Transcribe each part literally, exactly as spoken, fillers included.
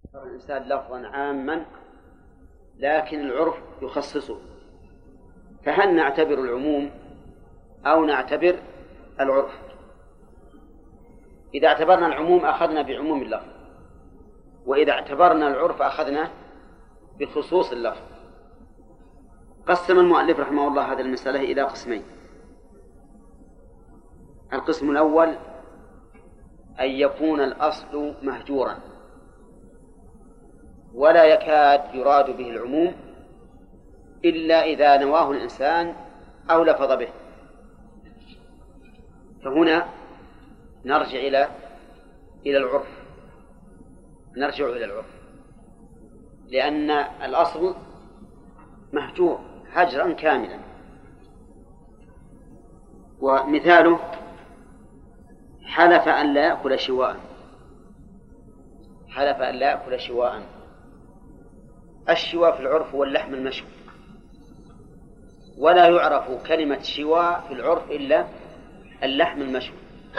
الإنسان لفظا عاما لكن العرف يخصصه، فهل نعتبر العموم أو نعتبر العرف؟ إذا اعتبرنا العموم أخذنا بعموم اللفظ، وإذا اعتبرنا العرف أخذنا بخصوص اللفظ. قسم المؤلف رحمه الله هذه المسألة إلى قسمين. القسم الأول أن يكون الأصل مهجورا ولا يكاد يراد به العموم إلا إذا نواه الإنسان أو لفظ به، فهنا نرجع إلى إلى العرف نرجع إلى العرف لأن الأصل مهجور هجرا كاملا. ومثاله حلف أن لا يأكل شواء، حلف أن لا يأكل شواء. الشواء في العرف هو اللحم المشوي، ولا يعرف كلمة شواء في العرف إلا اللحم المشوي.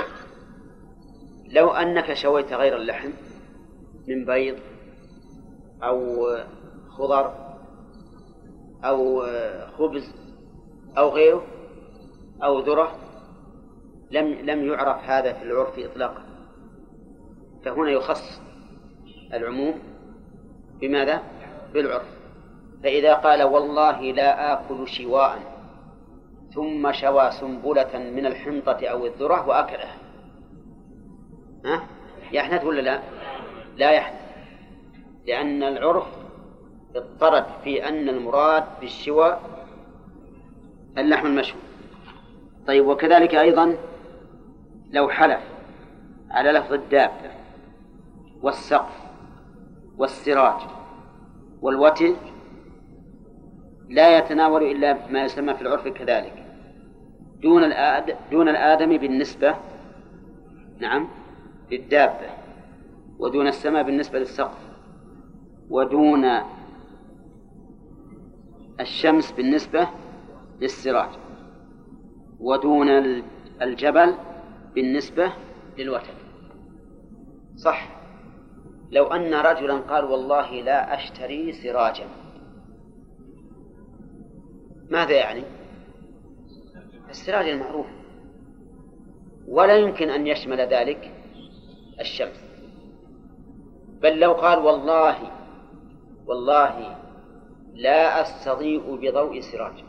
لو أنك شويت غير اللحم من بيض أو خضر أو خبز أو غيره أو ذرة لم لم يعرف هذا في العرف إطلاقا، فهنا يخص العموم بماذا؟ بالعرف. فإذا قال والله لا آكل شواء ثم شوى سنبلة من الحنطة أو الذرة وأكلها، ها؟ يحنث ولا لا؟ لا يحنث، لأن العرف اضطرد في أن المراد بالشوى اللحم المشوي. طيب، وكذلك أيضا لو حلف على لفظ الدابة والسقف والسراج والوتر لا يتناول إلا ما يسمى في العرف كذلك دون الآد دون الآدم بالنسبة نعم للدابة، ودون السماء بالنسبة للسقف، ودون الشمس بالنسبة للسراج، ودون الجبل بالنسبة للوتر. صح؟ لو أن رجلا قال والله لا أشتري سراجا، ماذا يعني؟ السراج المعروف، ولا يمكن أن يشمل ذلك الشمس. بل لو قال والله والله لا أستضيء بضوء سراج،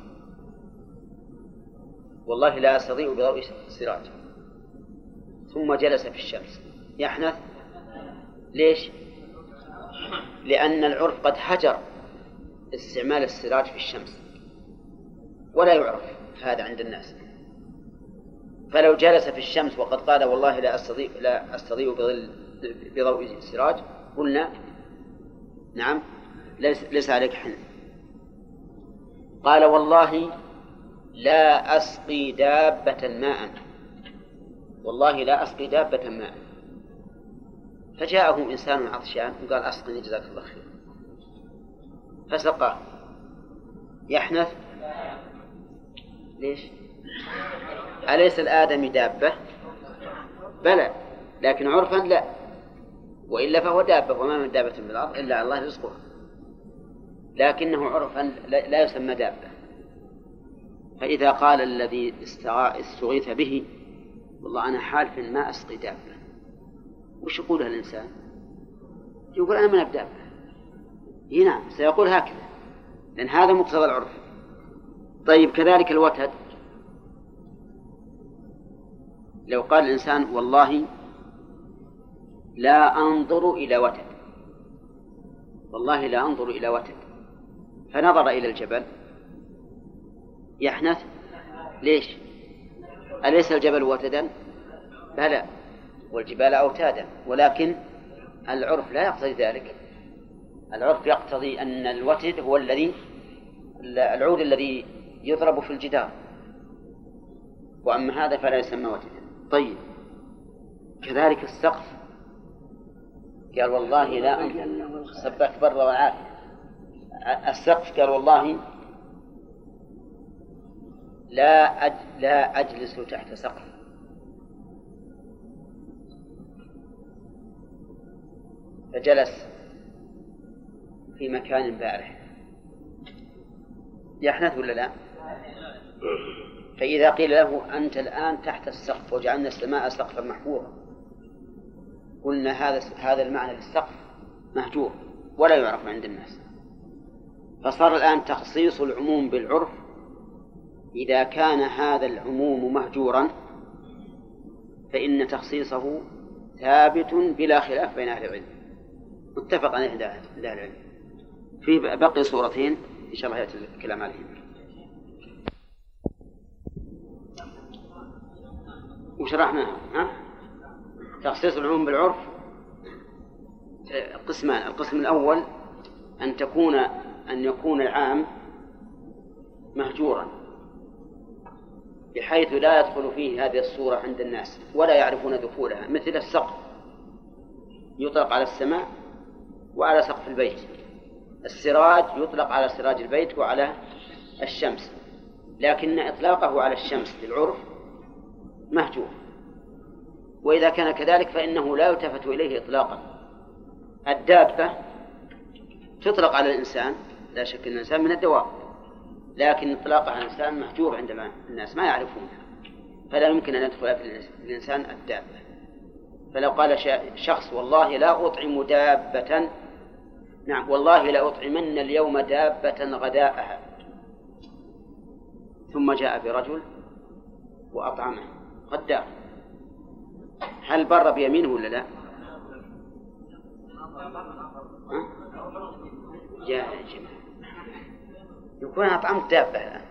والله لا أستضيء بضوء سراج، ثم جلس في الشمس، يحنث. ليش؟ لأن العرف قد هجر استعمال السراج في الشمس ولا يعرف هذا عند الناس. فلو جلس في الشمس وقد قال والله لا أستضيء لا أستضيء بضوء السراج قلنا نعم ليس عليك حنث. قال والله لا أسقي دابة ماء، والله لا أسقي دابة ماء، فجاءه إنسان عطشان وقال أسقني جزاك الله خير فسقاه، يحنث. ليش؟ أليس الآدمي دابة؟ بلى، لكن عرفا لا، وإلا فهو دابة، وما من دابة في الأرض إلا على الله رزقها، لكنه عرفا لا يسمى دابة. فإذا قال الذي استغيث به والله أنا حالف ما أسقي دابة، وش يقولها الإنسان؟ يقول أنا من الدابة. هنا سيقول هكذا، لأن هذا مقتضى العرف. طيب، كذلك الوتد، لو قال الإنسان والله لا أنظر إلى وتد، والله لا أنظر إلى وتد، فنظر إلى الجبل، يحنث. ليش؟ أليس الجبل وتدا؟ بلى، والجبال أوتادا، ولكن العرف لا يقتضي ذلك. العرف يقتضي أن الوتد هو الذي العود الذي يضرب في الجدار، وأما هذا فلا يسمى وتدا. طيب، كذلك السقف، قال والله لا سبك بر والعافية. السقف قال والله لا أج... لا أجلس تحت سقف، فجلس في مكان بارح يحنث ولا لا؟ فإذا قيل له أنت الآن تحت السقف وجعلنا السماء سقفا محفوظا، قلنا هذا هذا المعنى للسقف مهجور ولا يعرف عند الناس، فصار الآن تخصيص العموم بالعرف إذا كان هذا العموم مهجورا فإن تخصيصه ثابت بلا خلاف بين أهل العلم، متفق عليه عند أهل العلم. في بقي صورتين إن شاء الله يأتي الكلام عليهم. وشرحناها ها؟ تخصيص العموم بالعرف قسمان. القسم الأول أن تكون أن يكون العام مهجورا بحيث لا يدخل فيه هذه الصورة عند الناس ولا يعرفون دخولها، مثل السقف يطلق على السماء وعلى سقف البيت، السراج يطلق على سراج البيت وعلى الشمس، لكن إطلاقه على الشمس للعرف مهجور. وإذا كان كذلك فإنه لا يلتفت إليه إطلاقا. الدابة تطلق على الإنسان، لا شك أن الإنسان من الدواب، لكن إطلاقها على الإنسان مهجور عندما الناس ما يعرفونها، فلا يمكن أن يدخل في الإنسان الدابة. فلو قال شخص والله لا أطعم دابة، نعم والله لا أطعمن اليوم دابة غداءها، ثم جاء برجل وأطعمه غداء، هل بر بيمينه ولا لا؟ جاء يكون أطعمت دابة الآن،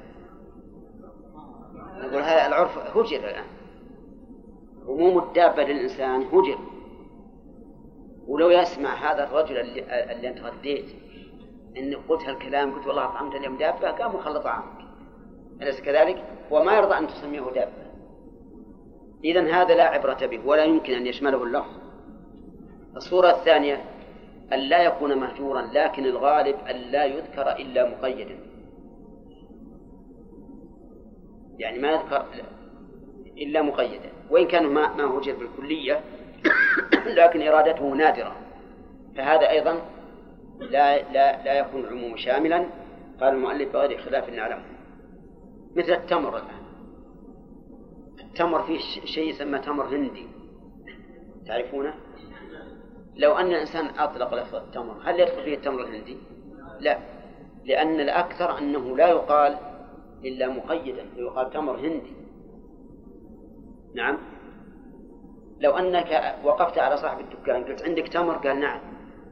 نقول هذا العرف هجر الآن، عموم الدابة للإنسان هجر. ولو يسمع هذا الرجل اللي, اللي أنت غديت إن قلت هالكلام، قلت والله أطعمت اليوم دابة، قام وخلط طعامك، أليس كذلك؟ وما يرضى أن تسميه دابة. إذن هذا لا عبرة به ولا يمكن أن يشمله اللفظ. الصورة الثانية أن لا يكون مهجورا، لكن الغالب أن لا يذكر إلا مقيدا، يعني ما يذكر إلا مقيدا، وإن كان ما ما هجر بالكلية لكن إرادته نادرة، فهذا أيضا لا لا لا يكون عموم شاملا. قال المؤلف بغير خلاف نعلمه. مثل التمر الآن، التمر فيه شيء يسمى تمر هندي، تعرفونه؟ لو أن الإنسان أطلق لفظ التمر هل يدخل فيه التمر الهندي؟ لا، لأن الأكثر أنه لا يقال إلا مقيدا، يقال تمر هندي. نعم، لو أنك وقفت على صاحب الدكان قلت عندك تمر؟ قال نعم.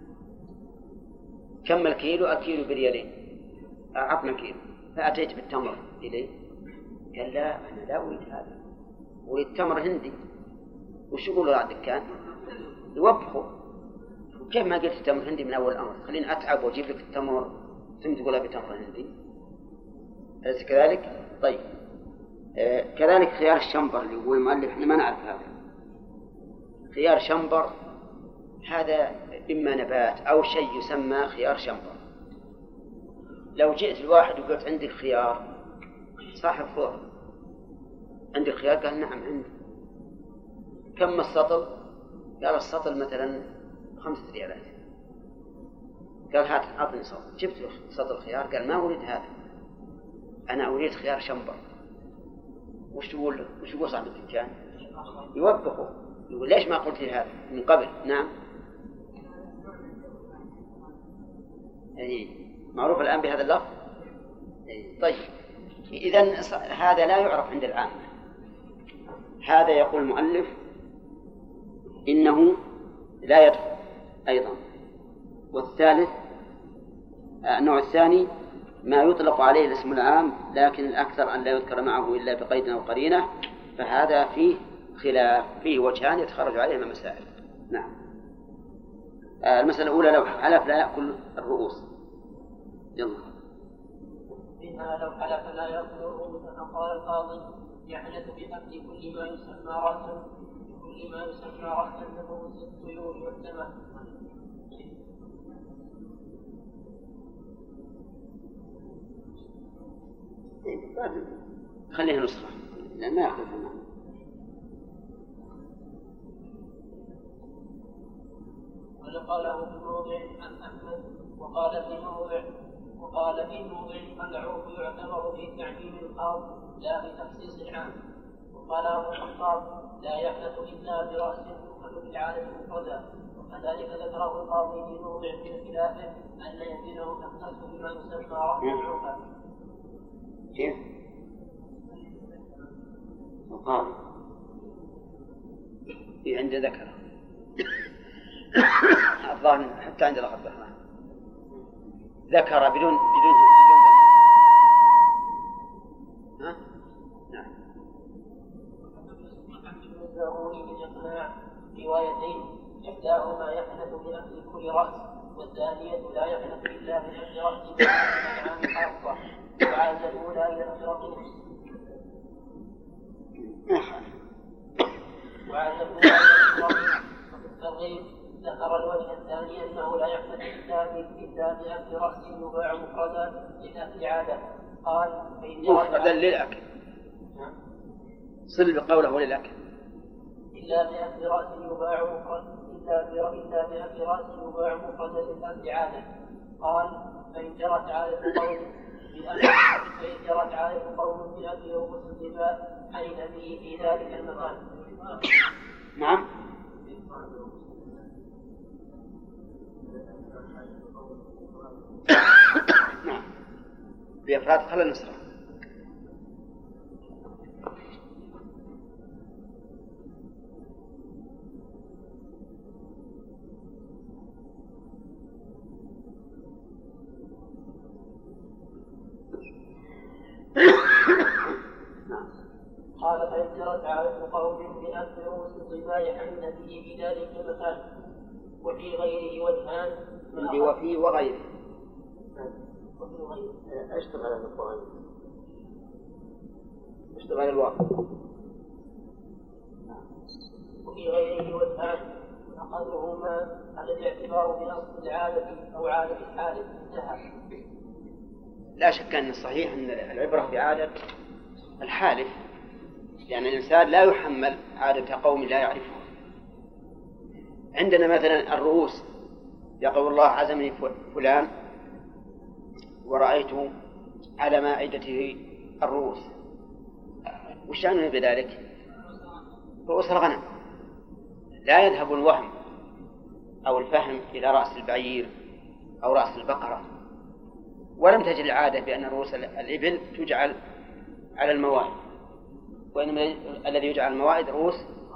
كم الكيلو؟ الكيلو بريالين، أعطنا كيلو. فأتيت بالتمر إليه قال لا أنا لا أريد هذا، أريد تمر هندي. وش يقول على الدكان؟ يوبخه، كيف ما قلت تمر هندي من أول الأمر؟ خليني أتعب وأجيب لك التمر ثم تقولها بتمر هندي، أليس كذلك؟ طيب آه كذلك خيار الشمبر اللي يقول المؤلف احنا ما نعرف هذا. خيار شمبر هذا إما نبات أو شيء يسمى خيار شمبر. لو جئت الواحد وقلت عندك خيار، صاحب خضر عندك خيار؟ قال نعم عندي. كم السطل؟ قال السطل مثلا خمسة ريالات. قال هات أعطني سطل. جبت له سطل خيار، قال ما أريد هذا، أنا أريد خيار شمبر. وش تقول له؟ وش يقول صاحب الدكان؟ يوبخه، يقول ليش ما قلت لي هذا من قبل؟ نعم، يعني معروف الآن بهذا اللفظ. طيب إذن هذا لا يعرف عند العامة. هذا يقول المؤلف إنه لا يدخل أيضا. والثالث النوع الثاني ما يطلق عليه الاسم العام لكن الأكثر أن لا يذكر معه إلا بقيد أو قرينة، فهذا فيه خلاف، فيه وجهان يتخرج عليهما مسائل. نعم. المسألة الأولى لو حلف لا يأكل الرؤوس. يلا. منها لو حلف لا يأكل الرؤوس فقال القاضي يحلف بأكل كل ما يسمى رأسا، كل ما يسمى رأسا من رؤوس الطيور والسماء. خليها نسخة لأن ما يأخذ منها. ونقله في موضع عن أحمد وقال في موضع وقال في موضع العرف يعتبر في تعميم الخاص لا في تخصيص العام. وقال أبو الخطاب لا يحدث إلا برأس يؤخذ بالعادة مفردا. وكذلك ذكره القاضي في موضع من خلافه أن يمينه تختص بما يسمى رأس العرفة. كيف؟ القاضي في عند ذكر الظاهر حتى عند الأخ عبد الرحمن ذكر بدون بدون بدون ها؟ نعم. الزهوري بالإقناع روايتين إحداهما يحدث بأخذ كل رأس والثانية لا يحدث إلا بأخذ رأس من العام خاصة وعاد الأولى إلى الفرق نفس وعاد الأولى إلى الفرق وفي الترغيب ذكر الوجه الثاني أنه لا يحدث إلا بأخذ رأس يباع مفردا للأكل عادة. قال مفردا للأكل صل بقوله للأكل إلا بأخذ رأس يباع مفردا إلا بأخذ رأس يباع مفردا للأكل عادة. قال فإن جرت عادة قوم فإن جرت عادة قوم بأكل رؤوس الربا حين به في ذلك المكان. نعم. نعم بإفراد خلى النصرة. قال فإن جرت عادة قوم بأكل رؤوس الربا حين به في ذلك المكان وفي غيره وجهان. وفي وغيره اشتغل على الواقع اشتغل الواقع وفي غيره وجهان أقلهما على الاعتبار بأصل العادة أو عادة الحادث انتهى. لا شك أن الصحيح أن العبرة بعادة الحالف لأن يعني الإنسان لا يحمل عادة قوم لا يعرفها. عندنا مثلا الرؤوس يقول الله عزمني فلان ورأيت على مائدته الرؤوس وش عنه بذلك؟ رؤوس الغنم. لا يذهب الوهم أو الفهم إلى رأس البعير أو رأس البقرة. ولم تجد العادة بأن رؤوس الإبل تجعل على الموائد وإنما الذي يجعل الموائد رؤوس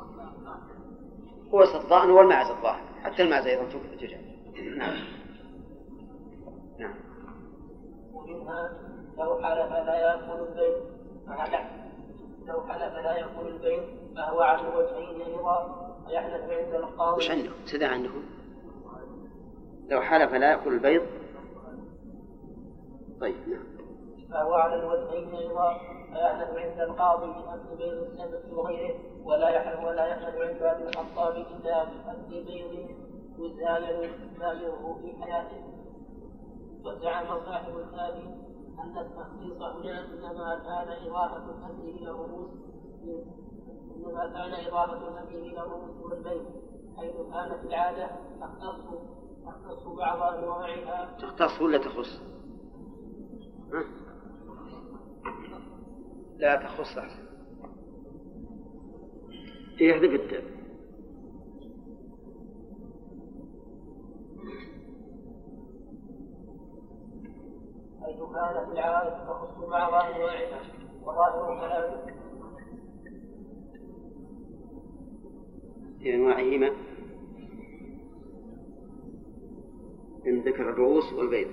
رؤوس الضأن والمعز الظاهر حتى المعز أيضا تجعل. نعم. نعم. ومنها لو حلف لا يأكل البيض لو حلف لا يأكل البيض فهو على الوجهين أيضا ويحلف عند القاضي. وش عنده؟ سدى عندهم لو حلف لا يأكل البيض. طيب نعم. فهو على الوجهين أيضا ويحلف عند القاضي بأكل بيض السبت وغيره ولا يحلف ولا يحلف عند أبي الخطاب إلا بأكل بيض يزاين ماله في حياته. وزعم صاحب الثاني أن التخصيص هنا إنما كان إضافة الأكل إلى الرؤوس إنما كان إضافة الأكل إلى الرؤوس والبيض حيث كانت العادة تختص تختص بعض أنواعها. تختص ولا تخص؟ ها؟ لا تخص أحسن. يحذف التاء. حيث كانت العادة تخص بعض أنواعها وظاهر كلامه في أنواعهما إن ذكر الرؤوس والبيض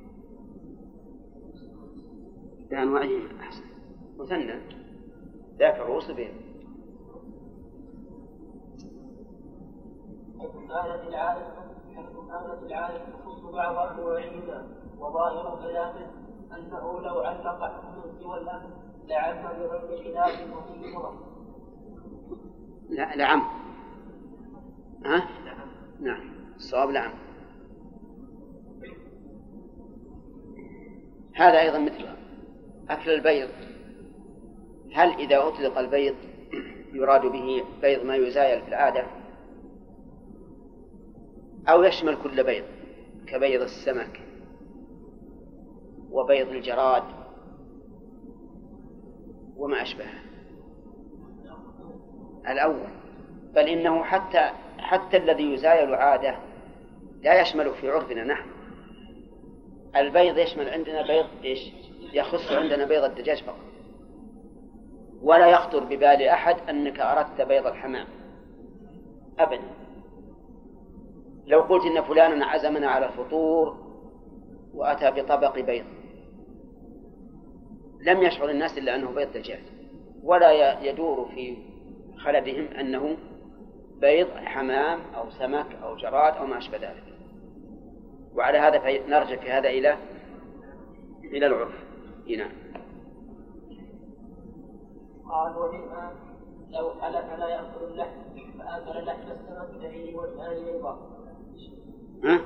بأنواعهما أحسن مثنى ذاك الرؤوس والبيض. حيث كانت العادة حيث كانت العادة تخص بعض أنواعهما وظاهر كلامه أنه لو علق حكم سوى الأمر لعم بغير خلاف وفيه نظر. لا لعم. ها؟ نعم الصواب لعم. هذا أيضا مثل أكل البيض. هل إذا أطلق البيض يراد به بيض ما يزايل في العادة أو يشمل كل بيض كبيض السمك وبيض الجراد وما أشبهه. الأول، بل إنه حتى حتى الذي يزايل عادة لا يشمل في عرفنا نحن. البيض يشمل عندنا بيض إيش؟ يخص عندنا بيض الدجاج فقط، ولا يخطر ببال أحد أنك أردت بيض الحمام أبدا. لو قلت إن فلانا عزمنا على الفطور وأتى بطبق بيض لم يشعر الناس إلا أنه بيض دجاج، ولا يدور في خلدهم أنه بيض حمام أو سمك أو جراد أو ما أشبه ذلك. وعلى هذا نرجع في هذا إلى إلى العرف. هنا قال ومنها لو حلف لا يأكل اللحم فآكل لحم السمك فيه وجهان أيضا. ها؟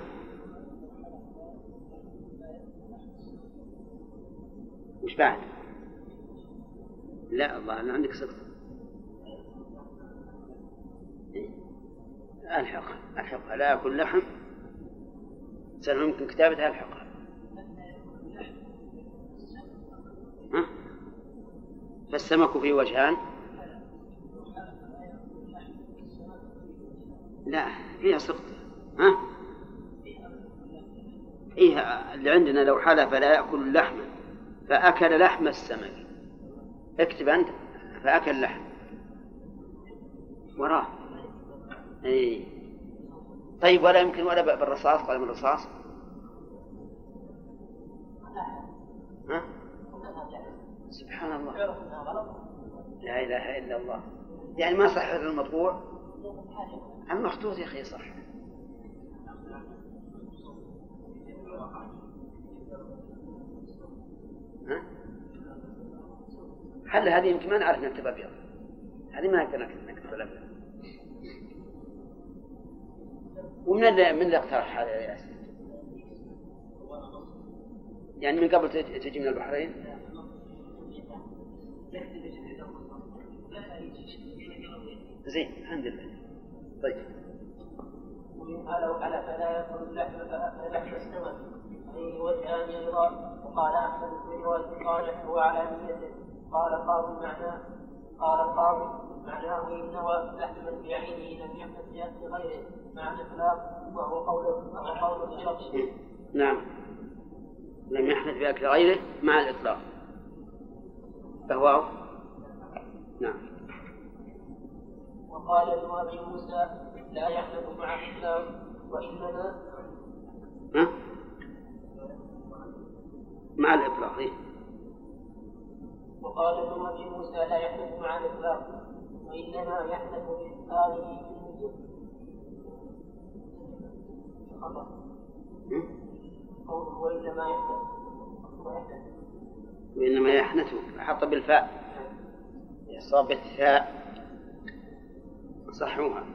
وش بعد؟ لا الله أنا عندك صدق. ألحق ألحق لا أكل لحم سنة ممكن كتابتها ألحقها. ها؟ فالسمك فيه وجهان. لا فيها سقط. ها؟ إيه اللي عندنا لو حلف لا يأكل اللحم فأكل لحم السمك. اكتب أنت فأكل لحم وراه. إيه. طيب ولا يمكن ولا بالرصاص قلم الرصاص. ها؟ سبحان الله لا إله إلا الله. يعني ما صح المطبوع المخطوط يا أخي صح. ها؟ هل هذه يمكن ما نعرف نكتب أبيض. هذه ما يمكن نكتب أبيض. ومن اللي من اللي اقترح هذا يا ياسين؟ يعني من قبل تجي من البحرين؟ زين الحمد لله. طيب ومنها لو حلف لا يأكل اللحم فأكل لحم السمك فيه وجهان أيضا. وقال أحمد في رواية صالح هو على نيته. قال القاضي معناه قال القاضي معناه إن نوى لحما بعينه لم يحدث بأكل غيره مع الإطلاق وهو قول وهو قول الشخص. نعم لم يحدث بأكل غيره مع الإطلاق فهو نعم. وقال ابن أبي موسى لا يحدث مع الإطلاق وإنما ها؟ مع الإطلاق. إيه؟ وقال ابن أبي موسى لا يحدث مع الإطلاق وإنما يحدث بإدخاله قوله وإنما يحدث وإنما يحدث حط بالفاء صاب الثاء صحوها.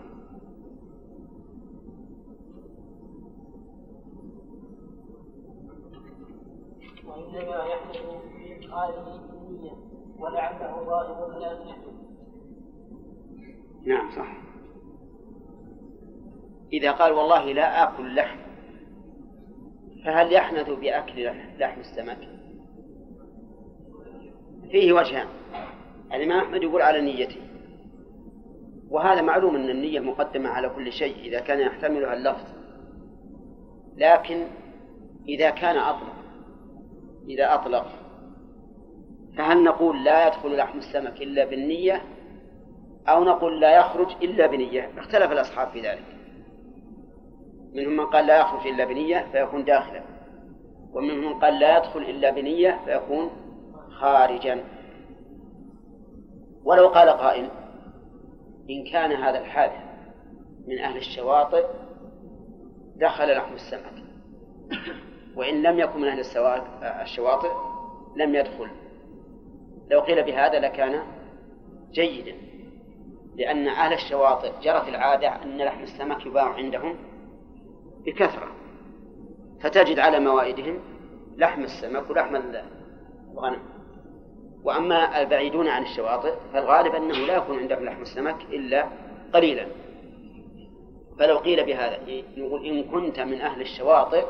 وإنما يحدث بإدخاله بالنية ولعله ظاهر لا يحدث. نعم صح. إذا قال والله لا آكل لحم فهل يحنث بأكل لحم السمك؟ فيه وجهان. الإمام أحمد يقول على نيته، وهذا معلوم أن النية مقدمة على كل شيء إذا كان يحتملها اللفظ. لكن إذا كان أطلق إذا أطلق فهل نقول لا يدخل لحم السمك إلا بالنية أو نقول لا يخرج إلا بنية؟ اختلف الأصحاب في ذلك. منهم من قال لا يخرج إلا بنية فيكون داخلا، ومنهم من قال لا يدخل إلا بنية فيكون خارجا. ولو قال قائل إن كان هذا الحادث من أهل الشواطئ دخل لحم السمك، وإن لم يكن من أهل الشواطئ لم يدخل. لو قيل بهذا لكان جيدا، لأن أهل الشواطئ جرت العادة أن لحم السمك يباع عندهم بكثرة، فتجد على موائدهم لحم السمك ولحم الغنم. وأما البعيدون عن الشواطئ فالغالب أنه لا يكون عندهم لحم السمك إلا قليلا، فلو قيل بهذا نقول إن كنت من أهل الشواطئ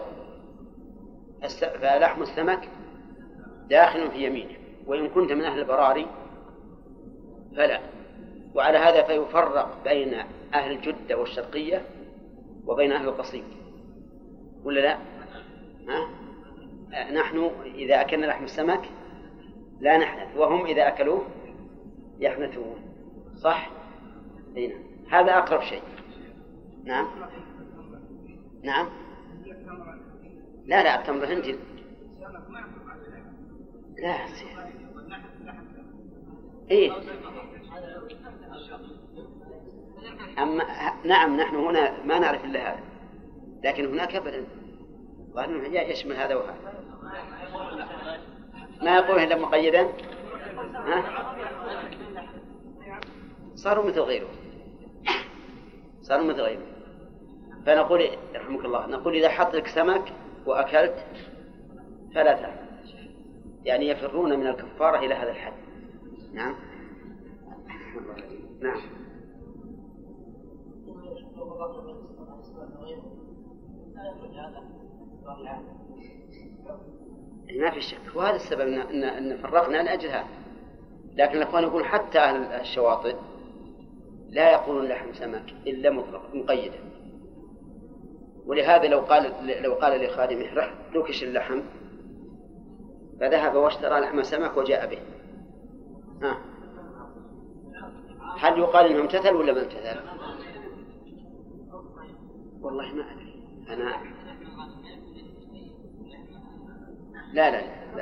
فلحم السمك داخل في يمينك، وإن كنت من أهل البراري فلا. وعلى هذا فيفرق بين أهل الجدة والشرقية وبين أهل القصيم، ولا لا؟ ها؟ نحن إذا أكلنا لحم السمك لا نحنث، وهم إذا أكلوه يحنثون، صح؟ هنا. هذا أقرب شيء. نعم نعم لا لا التمر الهندي لا إيه. أما نعم نحن هنا ما نعرف إلا هذا، لكن هناك أبدا ظنه يشمل هذا وهذا، ما يقول إلا مقيدا. ها؟ صاروا مثل غيره، صاروا مثل غيره. فنقول رحمك الله، نقول إذا حط لك سمك وأكلت فلا تأكل، يعني يفرون من الكفارة إلى هذا الحد. نعم نعم ما في شك، وهذا السبب إن, إن فرقنا لأجل هذا. لكن الأخوان يقول حتى أهل الشواطئ لا يقولون لحم سمك إلا مطلق مقيدا، ولهذا لو قال لو قال لخادمه رح نكش اللحم فذهب واشترى لحم سمك وجاء به، ها هل يقال إنه امتثل ولا ما امتثل؟ والله ما أدري أنا. لا لا لا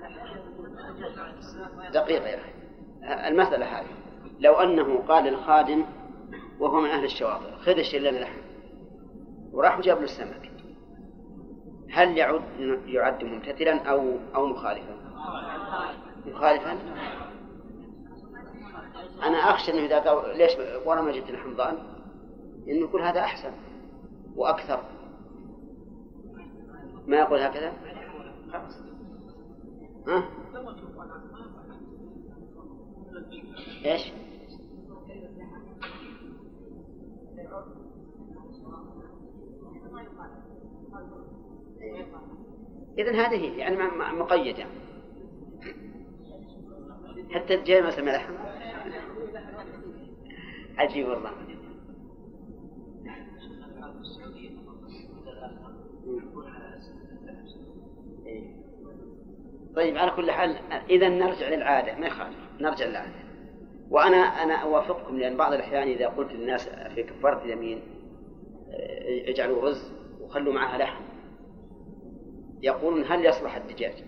دقيقة يا أخي، المسألة هذه لو أنه قال الخادم وهو من أهل الشواطئ خذ اشتري لنا لحم وراح وجاب له السمك، هل يعد يعد ممتثلا أو أو مخالفا؟ مخالفا. أنا أخشى أنه إذا قال ليش ورا ما جبت لحم ضأن إنه يقول هذا أحسن وأكثر، ما يقول هكذا خلاص. ها؟ إيش؟ إذن هذه يعني مقيدة حتى الجاي ما سمع لحم. عجيب والله. طيب على كل حال إذا نرجع للعادة، ما يخالف نرجع للعادة. وأنا أنا أوافقكم، لأن بعض الأحيان إذا قلت للناس في كفارة اليمين اجعلوا رز وخلوا معها لحم يقولون هل يصلح الدجاج؟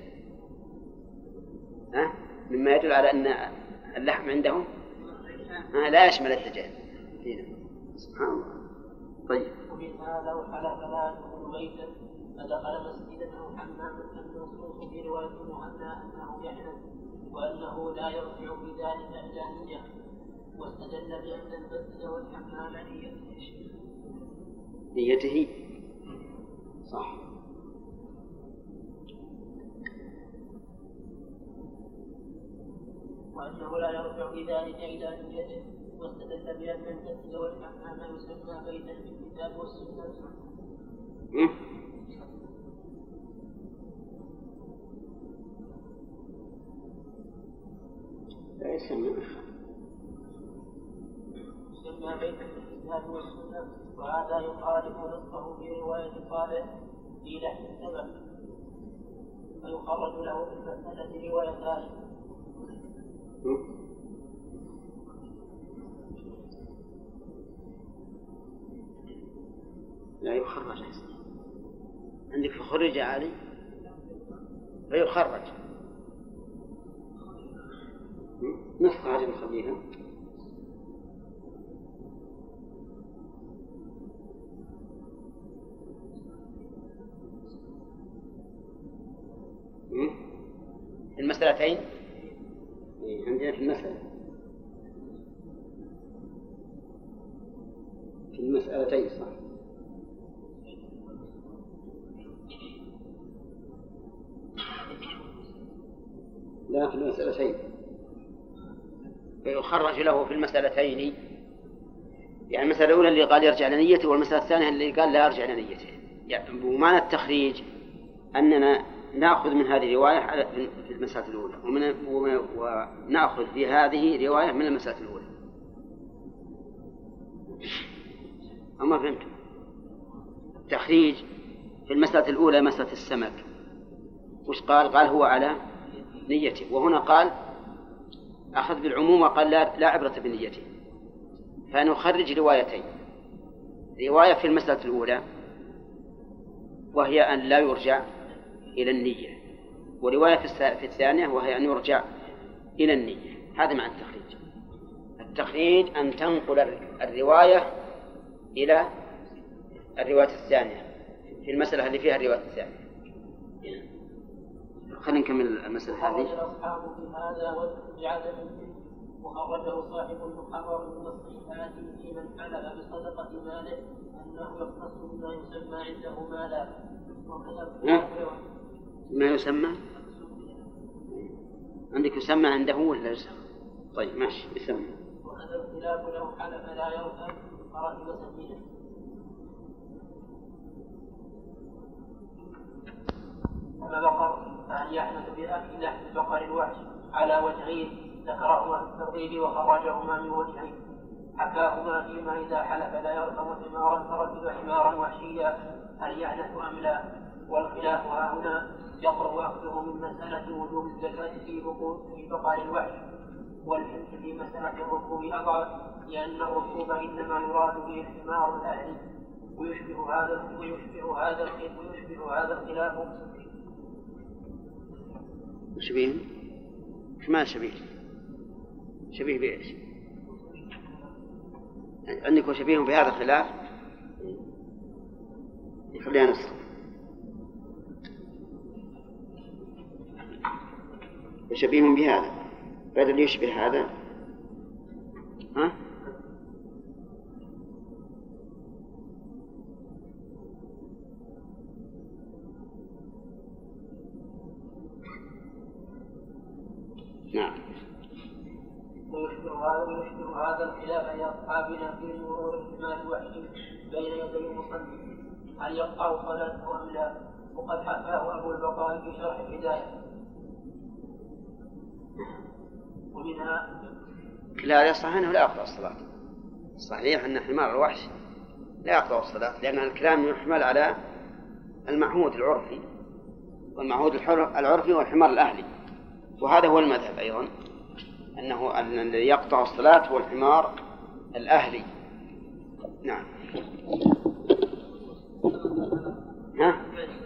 ها؟ مما يدل على أن اللحم عندهم لا يشمل الدجاج. سبحان الله. طيب ومنها لو حلف لا يدخل بيتا فدخل مسجدا أو حماما المنصوص في رواية المعنى أنه يحلف وأنه لا يرجع بذلك إلى نية، واستدل بأن المسجد والحمام نيته نيته صح. وأنه لا يرجع بذلك إلى نيته، واستدل بأن المسجد والحمام يسمى بيتا في الكتاب والسنة. لا يسمى يسمى بيتا في الكتاب والسنة، وهذا يخالف نصه في رواية صالح في لحم السمك، فيخرج له في المسألة روايتان. لا يخرج عندك فخرج علي فيخرج نسخة علي نخليها. المسألتين عندنا في المسألة في المسألتين صح. لا في المسألتين فيخرج له في المسألتين يعني المسألة الأولى اللي قال يرجع لنيته، والمسألة الثانية اللي قال لا يرجع لنيته. يعني ومعنى التخريج أننا نأخذ من هذه الرواية في المسألة الأولى، ومن ونأخذ في هذه رواية من المسألة الأولى. أما فهمت التخريج في المسألة الأولى مسألة السمك، وش قال؟ قال هو على نيته، وهنا قال أخذ بالعموم وقال لا, لا عبرة بنيته. فنخرج روايتين، رواية في المسألة الأولى وهي أن لا يرجع إلى النية، ورواية في الثانية وهي أن يرجع إلى النية. هذا معنى التخريج. التخريج أن تنقل الرواية إلى الرواية الثانية في المسألة اللي فيها الرواية الثانية. خلينا نكمل المسألة هذه. أصحابه في هذا وبعدم وخرجه صاحب المحرر من الصحيحات في من حلف بصدقة ماله أنه يختص بما يسمى عنده مالا. ما يسمى عندك يسمى عنده ولا يسمى؟ طيب ماشي يسمى. وهذا الخلاف لو حلف لا يرتب فركب سبيله. فبقر أن يحدث بأكل لحم بقر الوحش على وجهين ذكرهما في الترغيب وخرجهما من وجهين، حكاهما فيما إذا حلف لا يركب حمارا فركب حمارا وحشيا هل يحدث أم لا؟ والخلاف ها هنا يقرب أخذه من مسألة وجوب الزكاة في في بقر الوحش، والحنث في مسألة الركوب أضعف، لأن الركوب إنما يراد به الحمار الأهلي، ويشبه هذا ويشبه هذا ويشبه هذا الخلاف. شبيه؟ ما شبيه؟ شبيه بإيش؟ عندك شبيه بهذا الخلاف؟ خلينا نصر. شبيه بهذا بدل يشبه هذا. ها؟ نعم. ويشبه هذا ويشبه هذا الخلاف لأصحابنا في مرور الحمار الوحشي بين يدي المصنف هل يقطع صلاته أم لا؟ وقد حكاه أبو البقاء في شرح الهداية. ومنها لا يصح أنه لا يقطع الصلاة. صحيح أن حمار الوحش لا يقطع الصلاة، لأن الكلام يحمل على المعهود العرفي، والمعهود العرفي والحمار الأهلي، وهذا هو المذهب أيضا، أنه الذي يقطع الصلاة هو الحمار الأهلي. نعم. ها؟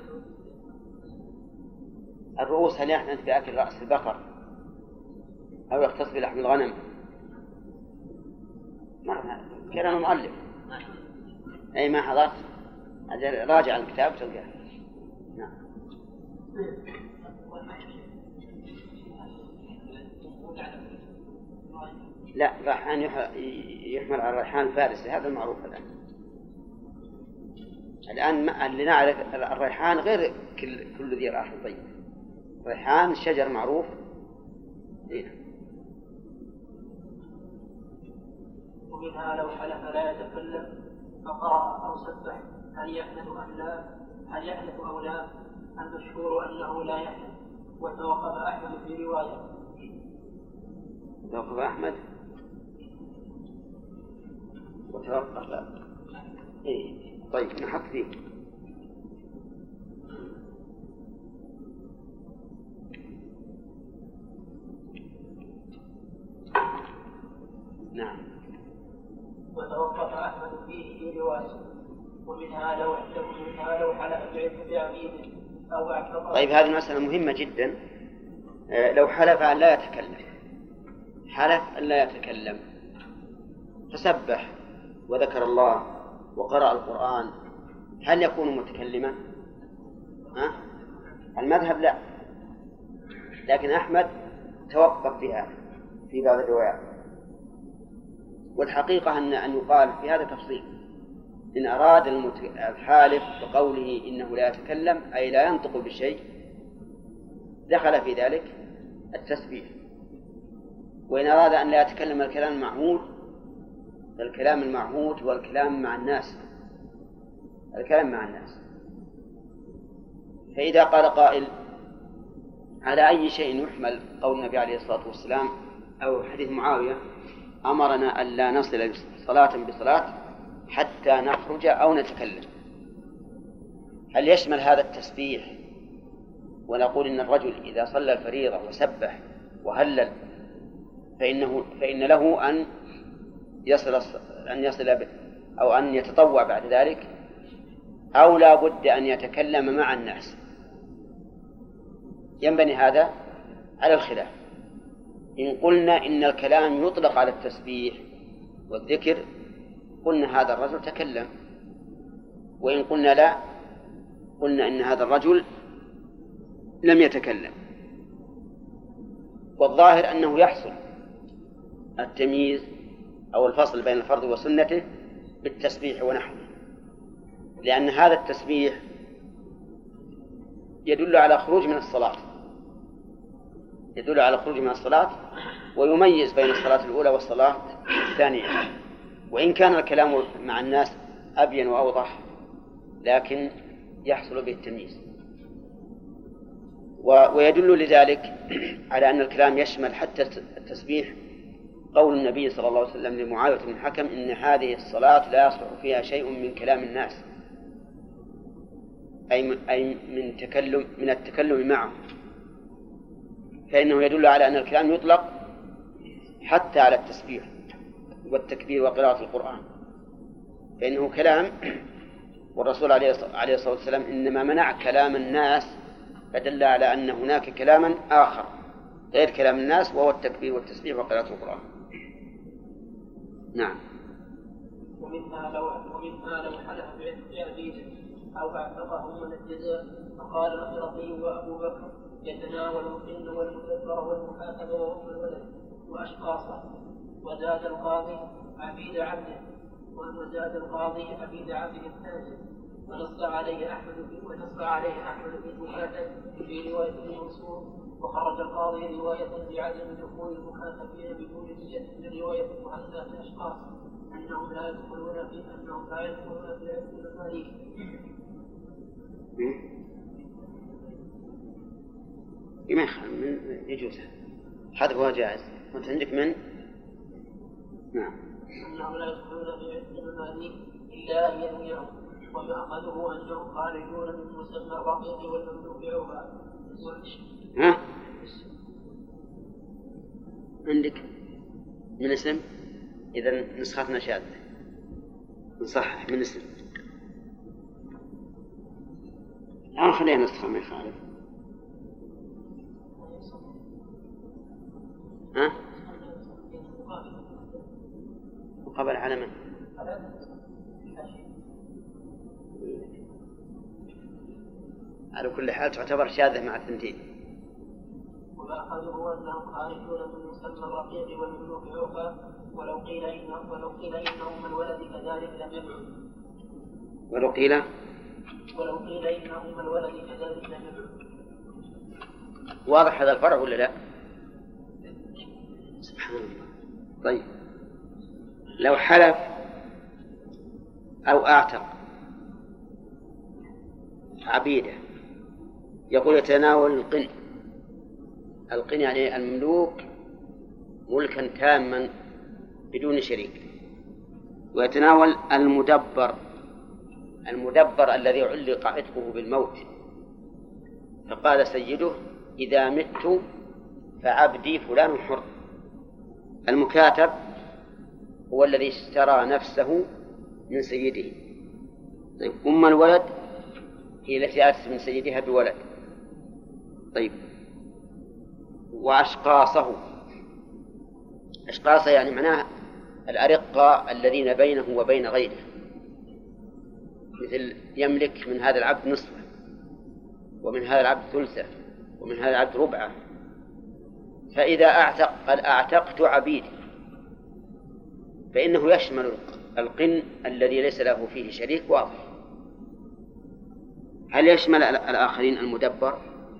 الرؤوس هل يحدث بأكل رأس البقر أو يختص بلحم الغنم؟ ما كلام المؤلف. أي ما حضرت راجع الكتاب تلقاه. نعم. لا، ريحان يحمل على الريحان الفارسي، هذا المعروف الآن. الآن اللي نعرف الريحان غير كل كل ذي رائحة طيب. ريحان شجر معروف. إيه. ومنها لو حلف لا يتكلم فقرأ أو سبح هل يحدث أم لا؟ هل يحدث أو لا؟ المشهور أنه لا يحدث، وتوقف أحمد في رواية. توقف أحمد وتوقف. إيه. طيب نحط فيه. نعم. وتوقف أحمد فيه في رواية. ومنها لو منها لو حلف بعبيده أو اعتقد. طيب هذه المسألة مهمة جدا. آه لو حلف أن لا يتكلم، حلف أن لا يتكلم فسبح وذكر الله وقرأ القرآن، هل يكون متكلما؟ ها؟ المذهب لا، لكن أحمد توقف بها في بعض الروايات. والحقيقة أن أن يقال في هذا تفصيل، إن أراد الحالف بقوله إنه لا يتكلم أي لا ينطق بشيء دخل في ذلك التسبيح، وإن أراد أن لا يتكلم الكلام المعهود الكلام المعهود هو الكلام مع الناس، الكلام مع الناس. فإذا قال قائل على أي شيء يحمل قول النبي عليه الصلاة والسلام أو حديث معاوية أمرنا أن لا نصل صلاة بصلاة حتى نخرج أو نتكلم؟ هل يشمل هذا التسبيح ونقول إن الرجل إذا صلى الفريضة وسبح وهلل فإنه فإن له أن يصل أن يصل أو أن يتطوع بعد ذلك، أو لا بد أن يتكلم مع الناس؟ ينبني هذا على الخلاف. إن قلنا إن الكلام يطلق على التسبيح والذكر قلنا هذا الرجل تكلم، وإن قلنا لا قلنا إن هذا الرجل لم يتكلم. والظاهر أنه يحصل التمييز أو الفصل بين الفرض وسنته بالتسبيح ونحوه، لأن هذا التسبيح يدل على خروج من الصلاة يدل على خروج من الصلاة ويميز بين الصلاة الأولى والصلاة الثانية. وإن كان الكلام مع الناس أبين وأوضح لكن يحصل به التمييز. ويدل لذلك على أن الكلام يشمل حتى التسبيح قول النبي صلى الله عليه وسلم لمعاوية بن الحكم إن هذه الصلاة لا يصلح فيها شيء من كلام الناس، أي من تكلم من التكلم معه، فإنه يدل على أن الكلام يطلق حتى على التسبيح والتكبير وقراءة القرآن، فإنه كلام. والرسول عليه الصلاة والسلام إنما منع كلام الناس فدل على أن هناك كلاما آخر غير كلام الناس وهو التكبير والتسبيح وقراءة القرآن. نعم. ومنها لو ومنها لو حلف بعبيده أو أعتقه من الجزاء فقال الأخرقي وأبو بكر يتناول القن والمدبر والمحاسبة وأم الولد وأشخاصه، وزاد القاضي عبيد عبده وزاد القاضي عبيد عبده الثاني، ونص عليه أحمد في ونص عليه أحمد في المكاتب في رواية المنصور، وخرج القاضي رواية بعدم دخول المكاتبين بدون نية من رواية مهندة أشخاص أنهم لا يدخلون في أنهم لا يدخلون في علم المالك. ما يخل يجوز حذفها جائز. وأنت عندك من؟ نعم. أنهم لا يدخلون في علم المالك إلا أن ينويهم، ويأخذه أنهم خارجون من مسمى الرقيق والمملوك عوها. ها؟ عندك من اسم؟ إذا نسختنا شاذة نصحح من اسم. الآن خلينا نسخة ما يخالف. ها؟ مقابل على من؟ على كل حال تعتبر شاذة مع الثنتين. وأخذه أنهم خارجون من مسمى الرقيق والملوك عوفا، ولو قيل إنهم ولو قيل إنهم من ولد كذلك لم يبعد. ولو قيل ولو قيل إنهم من ولد كذلك لم يبعد. واضح هذا الفرع ولا لا؟ سبحان الله. طيب لو حلف أو أعتق عبيده يقول يتناول القن. القن يعني المملوك ملكا تاما بدون شريك، ويتناول المدبر. المدبر الذي علق عتقه بالموت، فقال سيده إذا مت فعبدي فلان حر. المكاتب هو الذي اشترى نفسه من سيده. طيب أم الولد هي التي أتت من سيدها بولد. طيب وأشقاصه. أشقاصه يعني معناه الأرقة الذين بينه وبين غيره، مثل يملك من هذا العبد نصفه ومن هذا العبد ثلثه ومن هذا العبد ربعه. فإذا أعتق قال أعتقت عبيدي فإنه يشمل القن الذي ليس له فيه شريك واضح. هل يشمل الآخرين المدبر؟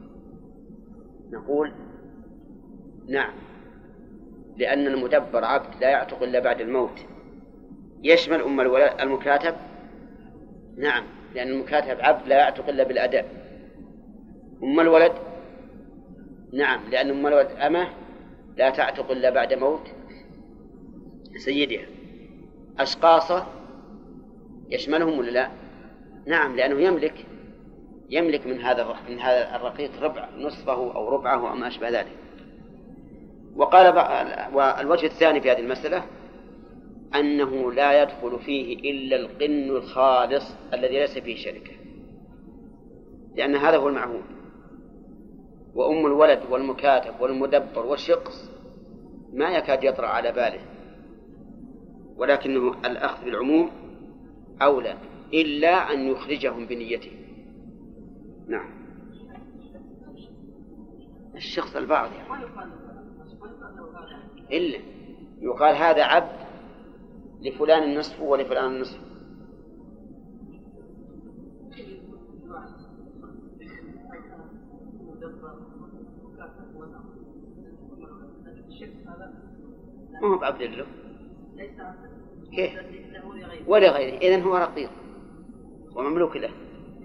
نقول نعم، لأن المدبر عبد لا يعتق إلا بعد الموت، يشمل أم الولد المكاتب؟ نعم، لأن المكاتب عبد لا يعتق إلا بالأداء. أم الولد؟ نعم، لأن أم الولد أمه لا تعتق إلا بعد موت سيدها. أشقاصة يشملهم ولا لا؟ نعم، لأنه يملك يملك من هذا من هذا الرقيق ربع نصفه أو ربعه أو ما أشبه ذلك. وقال والوجه الثاني في هذه المسألة أنه لا يدخل فيه إلا القن الخالص الذي ليس فيه شركة، لأن هذا هو المعهود. وأم الولد والمكاتب والمدبر والشقص ما يكاد يطرأ على باله، ولكنه الأخذ بالعموم أولى إلا أن يخرجهم بنيته. نعم، الشخص البعض يعني. إلا يقال هذا عبد لفلان النصف ولفلان النصف. ما هو بعبد له كيف ولا غيره، إذن هو رقيق ومملوك له.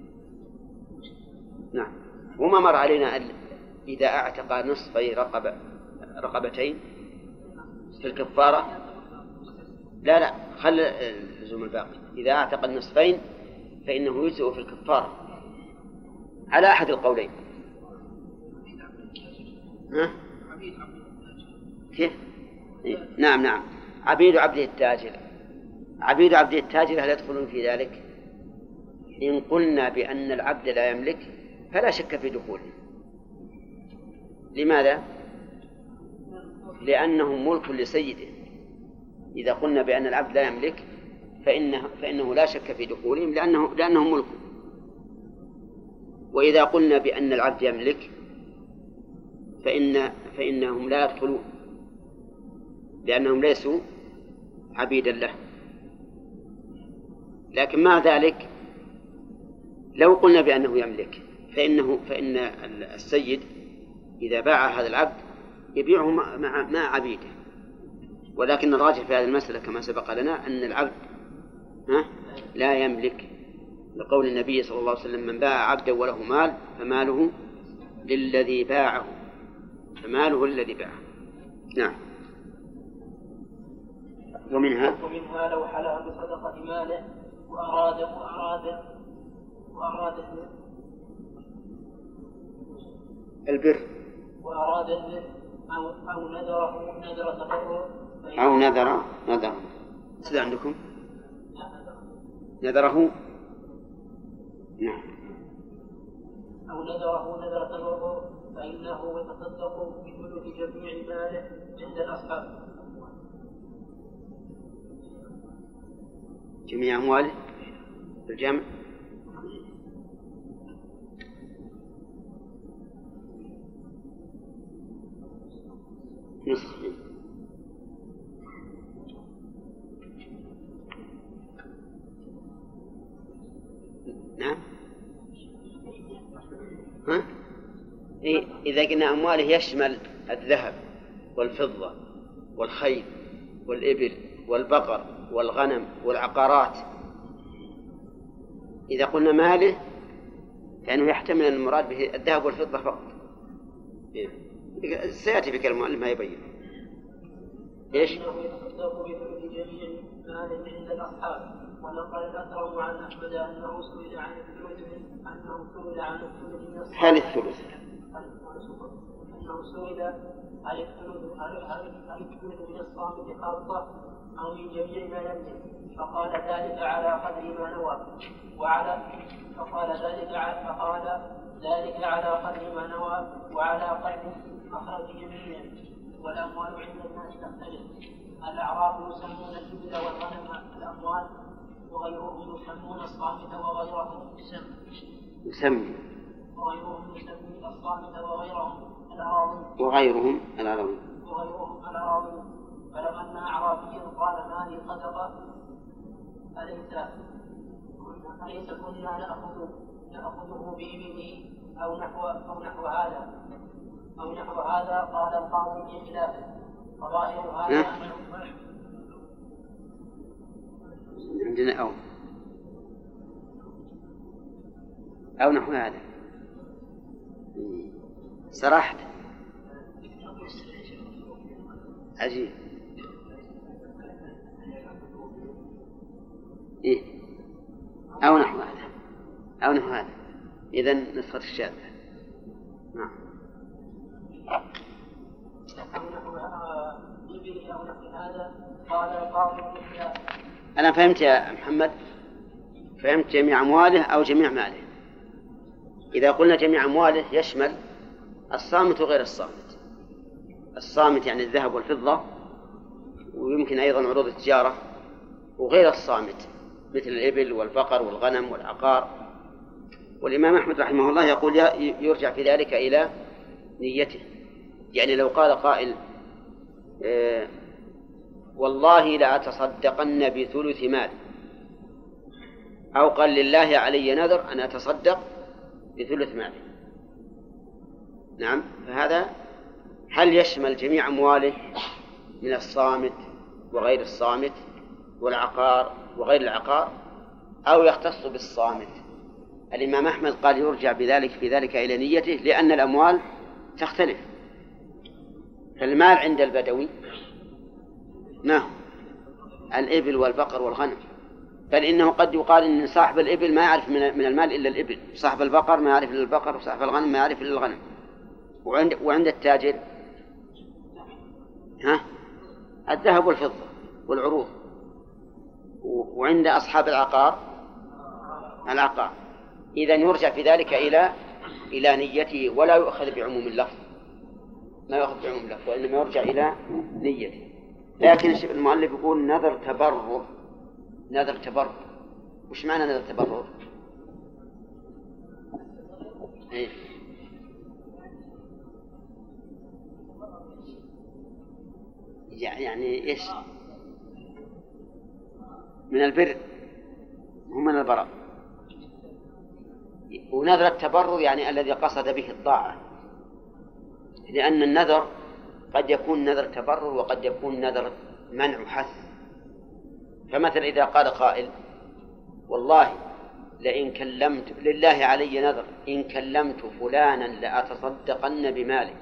نعم. وما مر علينا أن إذا أعتق نصفي رقبة رقبتين في الكفارة، لا لا خل لزوم الباقي، إذا أعتق النصفين فإنه يجزئ في الكفارة على أحد القولين. ها؟ كيف؟ نعم نعم، عبيد عبده التاجر. عبيد عبده التاجر هل يدخلون في ذلك؟ إن قلنا بأن العبد لا يملك فلا شك في دخوله. لماذا؟ لأنه ملك لسيده. إذا قلنا بأن العبد لا يملك فإنه, فإنه لا شك في دخولهم لأنه, لأنه ملك. وإذا قلنا بأن العبد يملك فإن فإنهم لا يدخلون لأنهم ليسوا عبيدا له. لكن مع ذلك لو قلنا بأنه يملك فإنه فإن السيد إذا باع هذا العبد يبيعه مع مع عبيده. ولكن الراجح في هذه المسألة كما سبق لنا أن العبد ها لا يملك، لقول النبي صلى الله عليه وسلم: من باع عبدا وله مال فماله للذي باعه فماله للذي باعه. نعم. ومنها ومنها لو حلف بصدقة ماله وأراد وأراد وأراد البر وأراد البر أو أو نذره نذر تبرع أو نذر نذر سيد عندكم نذره نعم أو نذره نذر تبرع فإنه يتصدق بثلث جميع ماله عند الأصحاب. جميع أمواله بالجمع نصف. نعم. ها؟ إيه إذا قلنا أمواله يشمل الذهب والفضة والخيل والإبل والبقر والغنم والعقارات. إذا قلنا ماله فإنه يحتمل أن المراد به الذهب والفضة فقط. سيأتي بك المؤلف ما يبين. إيش؟ يتصدق بثلث جميع ماله عند الأصحاب. ونقل الأثر عن أحمد أنه سئل عن الثلث أنه سئل عن الثلث هل الثلث؟ أنه سئل عن الثلث عن الثلث من الصامت خاصة أو من جميع ما يملك، فقال ذلك على قدر ما نوى وعلى فقال ذلك على فقال ذلك على قدر ما نوى وعلى قدر مخرج يمينه. والأموال عند الناس تختلف. الأعراب يسمون الإبل والغنم الأموال وغيرهم يسمون الصامت وغيرهم يسمي وغيرهم يسمي الصامت وغيرهم الأراضي وغيرهم الأراضي وغيرهم الأراضي. فلما أن أعرابيا قال ما لي صدقة أليس أليس كنا نأخذ نأخذه بإبله أو نحو أو نحو هذا أو نحو هذا؟ قال القاضي بخلافه. وظاهر هذا عندنا أو أو نحو هذا صراحة عجيب. إيه؟ أو نحو هذا أو نحو هذا إذن نسخة الشاذة. نعم. أنا فهمت يا محمد، فهمت جميع أمواله أو جميع ماله. إذا قلنا جميع أمواله يشمل الصامت وغير الصامت. الصامت يعني الذهب والفضة، ويمكن أيضا عروض التجارة، وغير الصامت مثل الإبل والبقر والغنم والعقار. والإمام أحمد رحمه الله يقول يرجع في ذلك إلى نيته. يعني لو قال قائل آه والله لأتصدقن بثلث مال، أو قال لله علي نذر أن أتصدق بثلث مال، نعم، فهذا هل يشمل جميع أمواله من الصامت وغير الصامت والعقار وغير العقار، أو يختص بالصامت؟ الإمام أحمد قال يرجع بذلك في ذلك إلى نيته، لأن الأموال تختلف. فالمال عند البدوي ما هو؟ الإبل والبقر والغنم، بل إنه قد يقال إن صاحب الإبل ما يعرف من المال إلا الإبل، صاحب البقر ما يعرف إلا البقر، وصاحب الغنم ما يعرف إلا الغنم. وعند, وعند التاجر ها الذهب والفضة والعروض، وعند أصحاب العقار العقار. إذن يرجع في ذلك إلى إلى نيته، ولا يؤخذ بعموم اللفظ، ما يؤخذ بعموم اللفظ، وإنما يرجع إلى نيته. لكن المؤلف يقول نذر تبرر. نذر تبرر، وش معنى نذر تبرر؟ إيه؟ يعني إيش؟ من البر، هم من البراء. ونذر التبرر يعني الذي قصد به الطاعة، لأن النذر قد يكون نذر تبرر وقد يكون نذر منع حث. فمثلا إذا قال قائل والله لئن كلمت لله علي نذر إن كلمت فلانا لأتصدقن بمالي،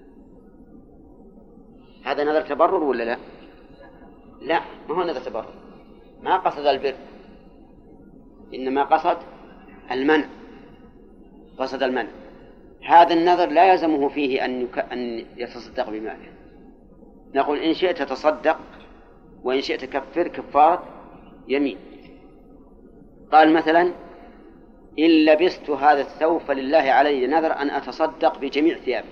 هذا نذر تبرر ولا لا؟ لا، ما هو نذر تبرر، ما قصد البر، إنما قصد المنع، قصد المنع. هذا النذر لا يلزمه فيه أن أن يتصدق بماله. نقول إن شئت تصدق وإن شئت كفر كفارة يمين. قال مثلا إن لبست هذا الثوب فلله علي نذر أن أتصدق بجميع ثيابي،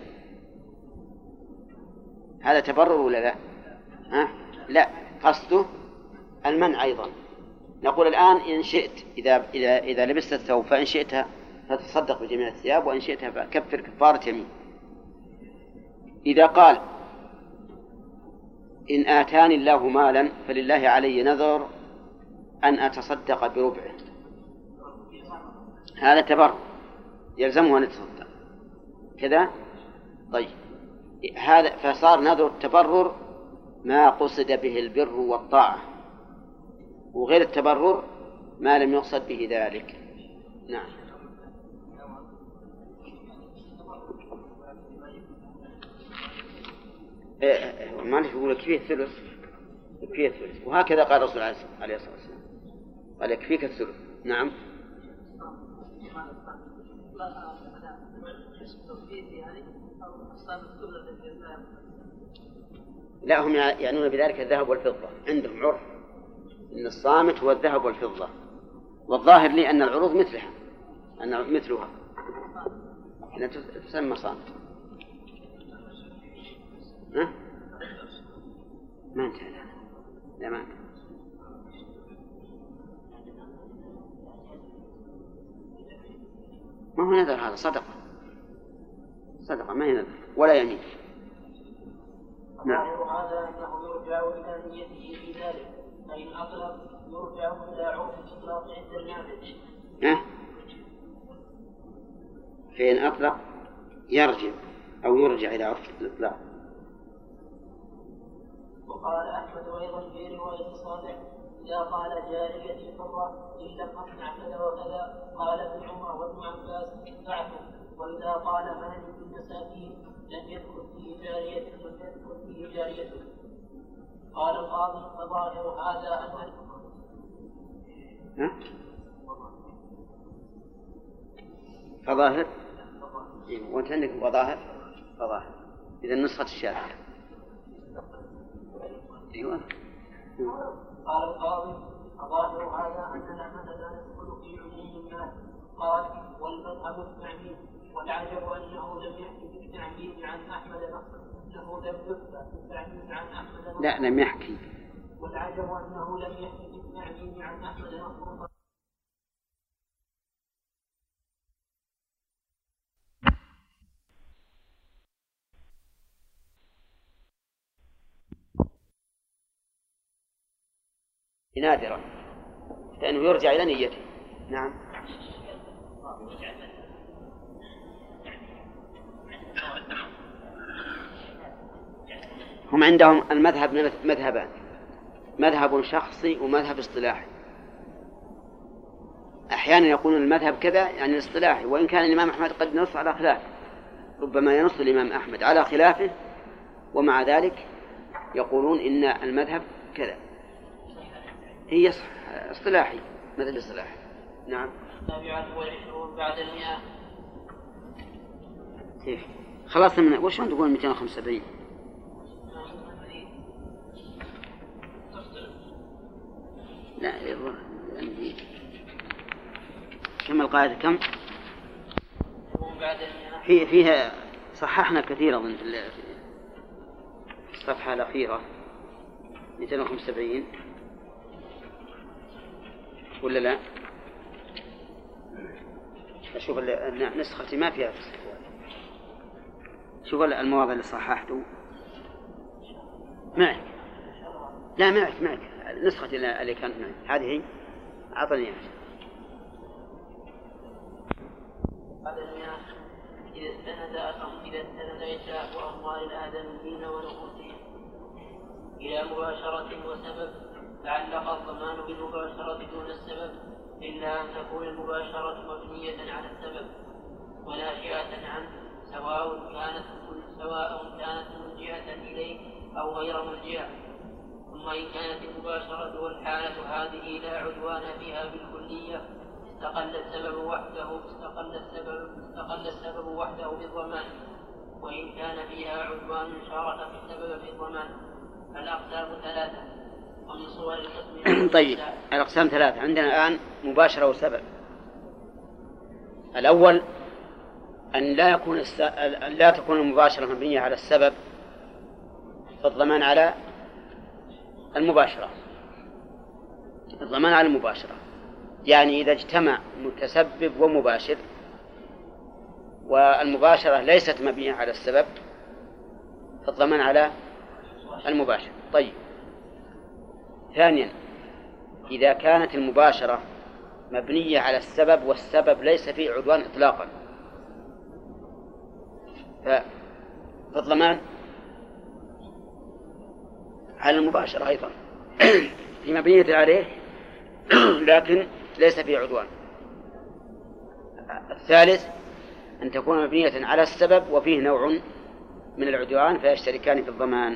هذا تبرر ولا لا؟ ها؟ لا، قصده المنع أيضا. نقول الآن إن شئت إذا إذا إذا لبست الثوب فإن شئت فتصدق بجميع الثياب وإن شئت فكفر كفارة يمين. إذا قال إن آتاني الله مالا فلله علي نذر أن أتصدق بربعه، هذا تبرر يلزمه أن يتصدق كذا. طيب هذا فصار نذر التبرر ما قصد به البر والطاعة، وغير التبرر ما لم يقصد به ذلك. نعم. مالك يقول يكفيه الثلث، يكفيه الثلث، وهكذا قال الرسول عليه الصلاة والسلام قال يكفيك الثلث. نعم. لا، هم يعنون بذلك الذهب والفضة، عندهم عرف إن الصامت هو الذهب والفضة، والظاهر لي أن العروض مثلها، أن مثلها أنها تسمى صامت. ها؟ ما انتهى. لا ما انتهى. ما هو نذر، هذا صدقة، صدقة ما هي نذر ولا يمين. نعم. هذا أنه يرجع إلى نيته في ذلك، فإن أطلق يرجع إلى عرف الإطلاق عند النافذ. ها؟ فإن أطلق يرجع أو يرجع إلى عرف الإطلاق. وقال أحمد أيضا في رواية صالح إذا قال جاريتي حرة إن لم أصنع كذا وكذا قال ابن عمر وابن عباس فعله. وإذا قال مالك المساكين لم يذكر فيه جارية لم يذكر فيه جارية. قال القاضي فظاهر هذا أن فظاهر وانت عندك وظاهر فظاهر إذا نسخة الشافعي. أيوة. قال القاضي فظاهر هذا أن الأمل لا يدخل في عموم الناس. قال والمذهب التعميم والعجب أنه لم يحكي بالتعميم عن أحمد أنه لم يفتى بالتعميم عن أحمد. لا لم يحكي. والعجب أنه لم يحكي بالتعميم عن أحمد نصر. نادرا لأنه يرجع إلى نيته. نعم. هم عندهم المذهب مذهبان، مذهب شخصي ومذهب اصطلاحي. أحيانا يقول المذهب كذا يعني الاصطلاحي، وإن كان الإمام أحمد قد نص على خلافه، ربما ينص الإمام أحمد على خلافه ومع ذلك يقولون إن المذهب كذا. هي اصطلاحي مثل اصطلاحي. نعم. السابعة والعشرون بعد المئة. كيف؟ خلاص من وش أنت تقول مئتين وخمسة وسبعين؟ لا يعني كم القاعدة كم؟ في فيها صححنا كثيرا من الصفحة الأخيرة مئتين وخمسة وسبعين ولا لا؟ أشوف نسختي ما فيها. شوف المواضع اللي صححته معك. لا معك معك نسختي اللي كانت معك هذه أعطني. إذا استند إذا استند إنشاء أموال الآدميين ونفوسهم إلى مباشرة وسبب تعلق الضمان بالمباشرة دون السبب، إلا أن تكون المباشرة مبنية على السبب وناشئة عنه، سواء كانت سواء كانت مرجعة إليه أو غير مرجعة. ثم إن كانت المباشرة والحالة هذه لا عدوان فيها بالكلية استقل السبب وحده استقل السبب استقل السبب وحده بالضمان. وإن كان فيها عدوان شارك في السبب في الضمان. الأقسام ثلاثة. ومن صور القسم طيب الأقسام ثلاثة عندنا الآن مباشرة وسبب. الأول أن لا يكون الس... أن لا تكون المباشرة مبنية على السبب، فالضمان على المباشرة. الضمان على المباشرة يعني إذا اجتمع متسبب ومباشر والمباشرة ليست مبنية على السبب فالضمان على المباشر. طيب ثانيا إذا كانت المباشرة مبنية على السبب والسبب ليس فيه عدوان إطلاقا فالضمان على المباشرة أيضا في مبنية عليه لكن ليس فيه عدوان. الثالث أن تكون مبنية على السبب وفيه نوع من العدوان فيشتركان في الضمان.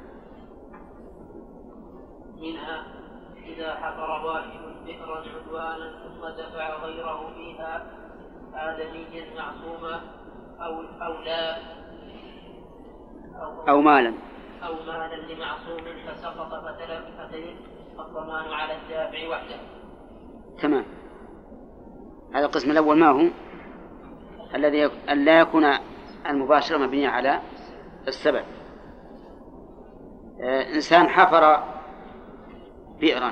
منها إذا حفر واحد بئرا عدوانا ثم دفع غيره فيها آدميا معصوما أو أو لا أو, أو مالا أو مالا لمعصوم فسقط فتلف فتلف الضمان على الدافع وحده. تمام. هذا القسم الأول ما هو الذي أن لا يكون المباشرة مبنية على السبب. آه إنسان حفر بئرا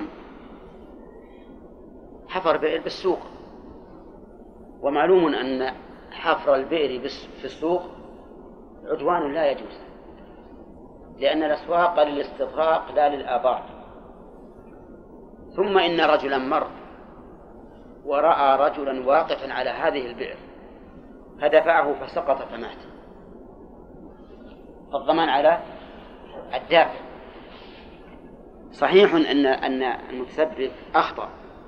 حفر بئر بالسوق، ومعلوم أن حفر البئر في السوق عدوان لا يجوز لأن الأسواق للاستغراق لا للآبار. ثم إن رجلا مر ورأى رجلا واقفا على هذه البئر فدفعه فسقط فمات، فالضمان على الدافع. صحيح أن أن المتسبب أخطأ،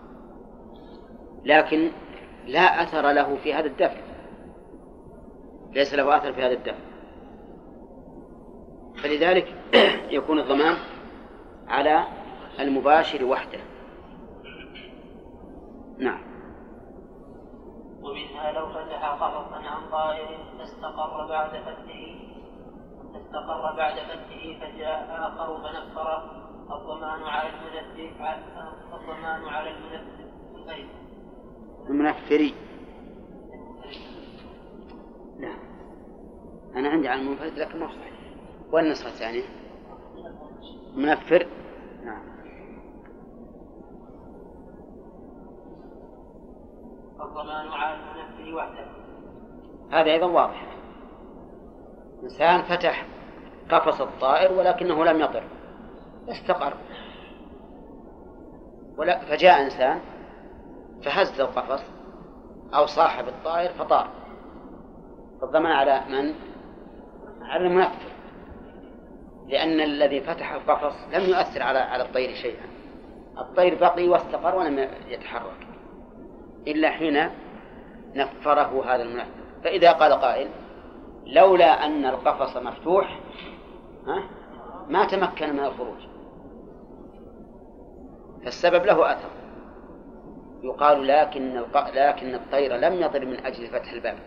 لكن لا أثر له في هذا الدفع، ليس له أثر في هذا الدفع، فلذلك يكون الضمان على المباشر وحده. نعم. ومنها لو فتح قفصا عن طائر فاستقر بعد فتحه فاستقر بعد فتحه فجاء آخر فنفره، الضمان على المنفر الضمان على المنفر المنفري. لا، أنا عندي على المنفرد لكن ما صحيح. وين النسخة الثانية؟ منفر. نعم. الضمان على المنفر وحده. هذا أيضا واضح. إنسان فتح قفص الطائر ولكنه لم يطر، استقر، ولا فجاء إنسان فهز القفص أو صاحب الطائر فطار، فالضمان على من؟ على المنفر، لأن الذي فتح القفص لم يؤثر على على الطير شيئا، الطير بقي واستقر ولم يتحرك إلا حين نفره هذا المنفر. فإذا قال قائل لولا أن القفص مفتوح ها ما تمكن من الخروج، فالسبب له أثر، يقال لكن لكن الطير لم يطر من أجل فتح الباب،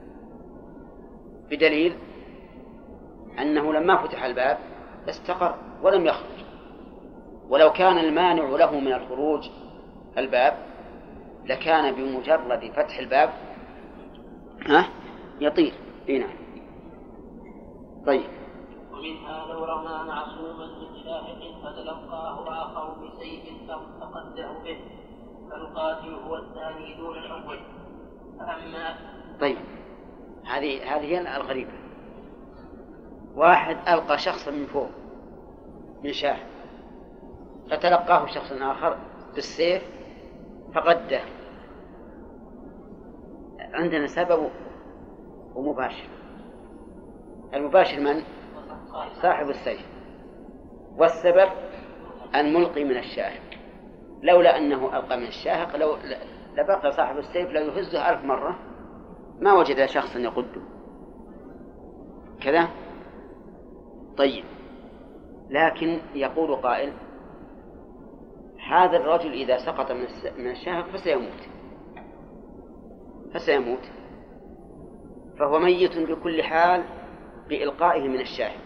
بدليل أنه لما فتح الباب استقر ولم يخرج، ولو كان المانع له من الخروج الباب لكان بمجرد فتح الباب ها يطير. هنا طيب. ومنها لو رمى معصوما من شاهق فتلقاه آخر بسيف فقده به فالقاتل هو الثاني دون الأول. فأما طيب، هذه هذه هي الغريبة. واحد ألقى شخصا من فوق من شاهق فتلقاه شخص آخر بالسيف فقده. عندنا سبب ومباشر. المباشر من؟ صاحب السيف، والسبب الملقي من الشاهق. لولا أنه ألقى من الشاهق لو لبقى صاحب السيف لو يهزه ألف مرة ما وجد شخصا يقده كذا. طيب، لكن يقول قائل هذا الرجل إذا سقط من الشاهق فسيموت فسيموت فهو ميت بكل حال بإلقائه من الشاهق،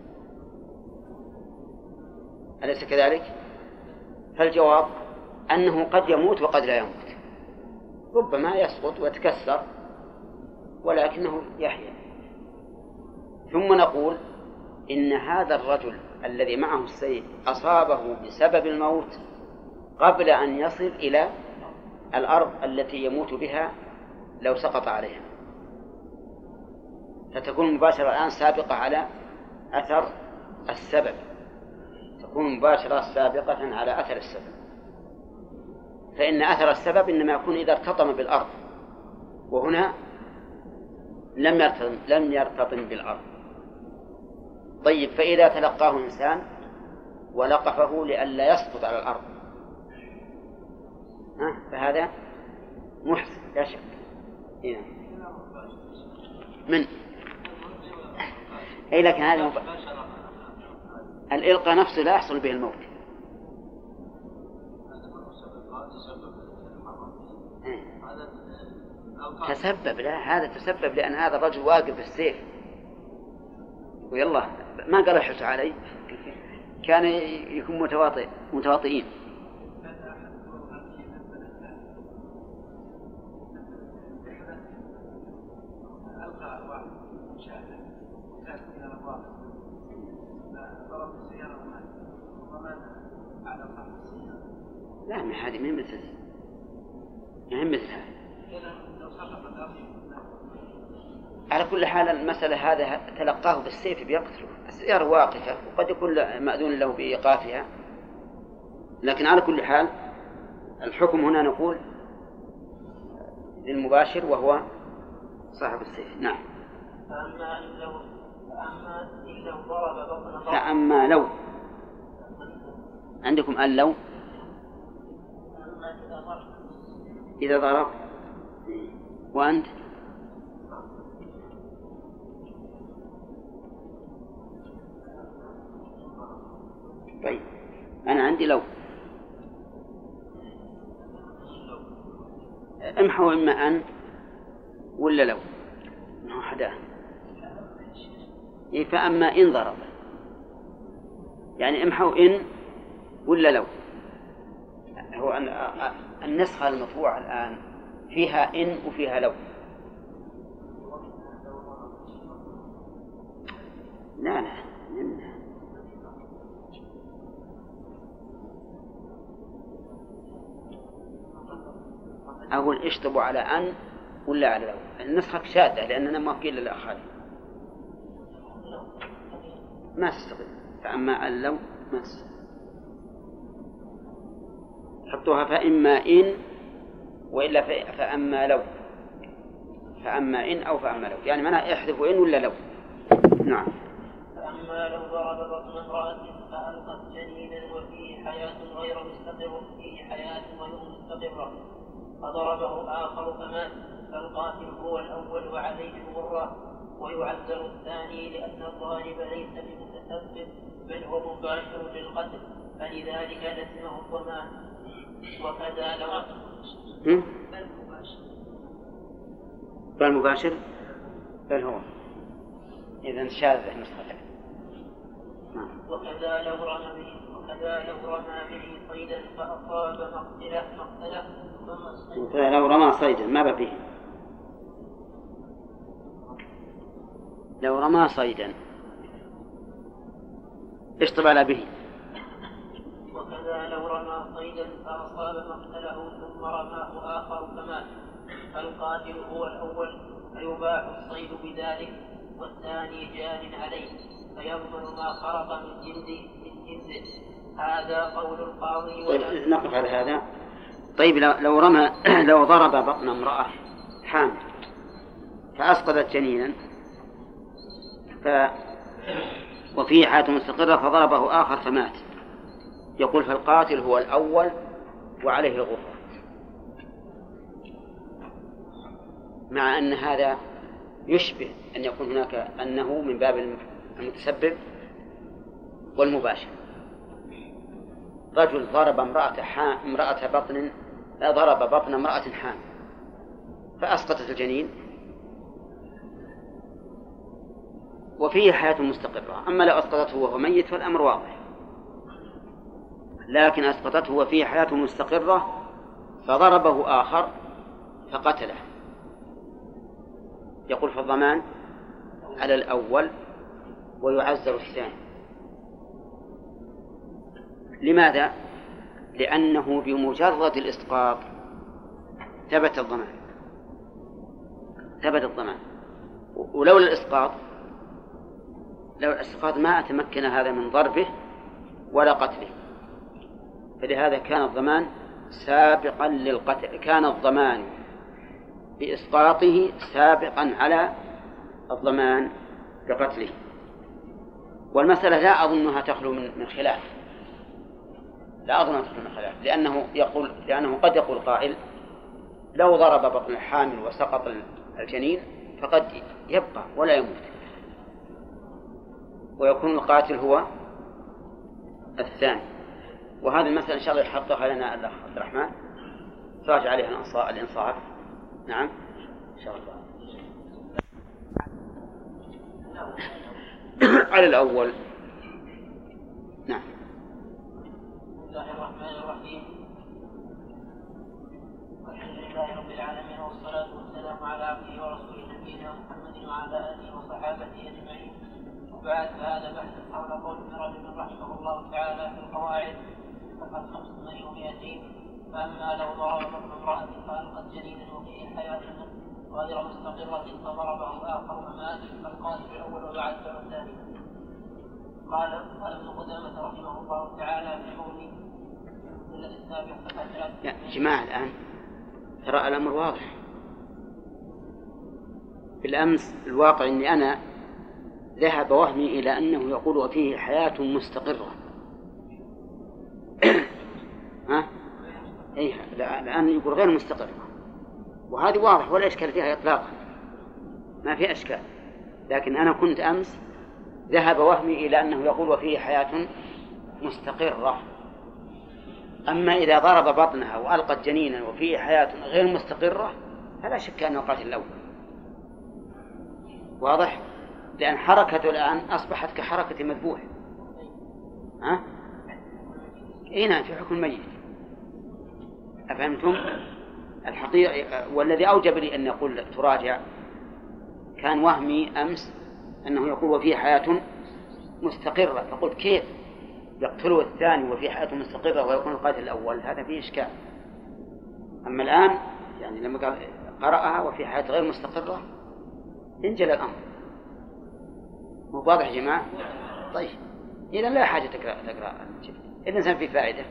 أليس كذلك؟ فالجواب أنه قد يموت وقد لا يموت، ربما يسقط ويتكسر ولكنه يحيا. ثم نقول إن هذا الرجل الذي معه السيف أصابه بسبب الموت قبل أن يصل إلى الأرض التي يموت بها لو سقط عليها، فتكون المباشرة الآن سابقة على أثر السبب، تكون مباشرة سابقة على أثر السبب. فإن أثر السبب إنما يكون إذا ارتطم بالأرض، وهنا لم يرتطم لم يرتطم بالأرض. طيب، فإذا تلقاه إنسان ولقفه لئلا يسقط على الأرض ها فهذا محسن لا شك. هنا من أي لكن هذا مب... الإلقاء نفسه لا يحصل به الموت. تسبب، لا هذا تسبب لأن هذا الرجل واقف بالسيف ويلا ما قال احرص علي، كان يكون متواطئ متواطئين. لا، من هذه من مثل يعني مثل هذا. على كل حال المسألة هذا تلقاه بالسيف بيقتله، السيارة واقفة وقد يكون مأذون له بإيقافها، لكن على كل حال الحكم هنا نقول للمباشر وهو صاحب السيف. نعم. فأما لو فأما لو ضرب بطن فأما لو عندكم أن لو إذا ضرب. وأنت؟ طيب أنا عندي لو. امحوا إما أن ولا لو، ما هو حداه. فأما إن ضرب، يعني امحوا إن ولا لو. هو النسخة المطبوعة الآن فيها إن وفيها لو. لا لا أقول اشطبوا على أن ولا على لو. النسخة شاذة لأننا ما قيل للآخرين ما تستطيع. فأما أن لو ما تستطيع. حطوها فإما إن وإلا فأما لو. فأما إن أو فأما لو، يعني معناها احذفوا إن ولا لو. نعم. فأما لو ضرب بطن امرأة فألقت جنينا وفيه حياة غير مستقرة فيه حياة غير مستقرة فضربه آخر فمات، فالقاتل هو الأول وعليه الغرة، ويعذر الثاني لأن الظالم ليس بمتسبب بل هو مباشر للقتل، فلذلك لزمه الضمان. وكذا لو بل مباشر بل هو إذا شاذ نسختك. وكذا لو رمى به وكذا لو رمى به صيدا فأصاب مقتله مقتله ثم وكذا لو رمى صيدا ما بقي. لو رمى صيدا اشتغل به. وكذا لو رمى صيدا فأصاب مقتله ثم رماه آخر فمات، فالقاتل هو الأول فيباح الصيد بذلك، والثاني جان عليه فيضمن ما خرق من جلده من جلده. هذا قول القاضي. طيب نقف على هذا. طيب لو رمى لو ضرب بطن امرأة حامل فأسقطت جنينا ف وفيه حياة مستقرة فضربه آخر فمات، يقول فالقاتل هو الأول وعليه الغرة، مع أن هذا يشبه أن يكون هناك أنه من باب المتسبب والمباشر. رجل ضرب امرأة حام امرأة بطن ضرب بطن امرأة حامل فأسقطت الجنين وفيه حياة مستقرة. أما لو أسقطته وهو ميت فالأمر واضح، لكن أسقطته وفيه حياة مستقرة فضربه آخر فقتله، يقول فالضمان على الأول ويعزر الثاني. لماذا؟ لأنه بمجرد الإسقاط ثبت الضمان ثبت الضمان ولولا الإسقاط لو الإسقاط ما أتمكن هذا من ضربه ولا قتله، فلهذا كان الضمان سابقا للقتل، كان الضمان بإسقاطه سابقا على الضمان بقتله. والمسألة لا أظنها تخلو من خلاف، لا أظنها تخلو من خلاف، لأنه يقول لأنه قد يقول قائل لو ضرب بطن الحامل وسقط الجنين فقد يبقى ولا يموت، ويكون القاتل هو الثاني. وهذه المسألة إن شاء الله يحققها لنا الأخ عبد الرحمن، راجع عليها الإنصاف. نعم إن شاء الله. على الأول. نعم. بسم الله الرحمن الرحيم. الحمد لله رب العالمين، والصلاة والسلام على عبده ورسوله نبينا محمد وعلى آله وصحابته أجمعين. وبعد، فهذا بحث حول قول ابن رجب رحمه الله تعالى في القواعد صفحة خمسة وثمانين ومئتين: فأما لو ضرب بطن امرأة فألقت جنينا وفيه حياة غير مستقرة فضربه آخر فمات، فالقاتل الأول ويعذر الثاني. قال قال ابن قدامة رحمه الله تعالى في قوله الذي السابق فقتلت. يا جماعة الآن ترى الأمر واضح. بالأمس الواقع أني أنا ذهب وهمي إلى أنه يقول وفيه حياة مستقرة، الآن يقول غير مستقرة، وهذه واضح ولا إشكال فيها إطلاقا، ما في أشكال. لكن أنا كنت أمس ذهب وهمي إلى أنه يقول وفيه حياة مستقرة. أما إذا ضرب بطنها وألقت جنينا وفيه حياة غير مستقرة فلا شك أنه قاتل الأول. واضح؟ لأن حركته الآن أصبحت كحركة مذبوح. ها؟ إيه نعم، في حكم الميت. أفهمتم؟ الحقيقة والذي أوجب لي أن يقول تراجع كان وهمي أمس أنه يقول وفيه حياة مستقرة، فقلت كيف يقتله الثاني وفيه حياة مستقرة ويكون القاتل الأول؟ هذا فيه إشكال. أما الآن يعني لما قرأها وفي حياة غير مستقرة انجل الأمر. مو واضح يا جماعة؟ طيب إذا لا حاجة تقرأ تقرأ إذا الإنسان في فائدة.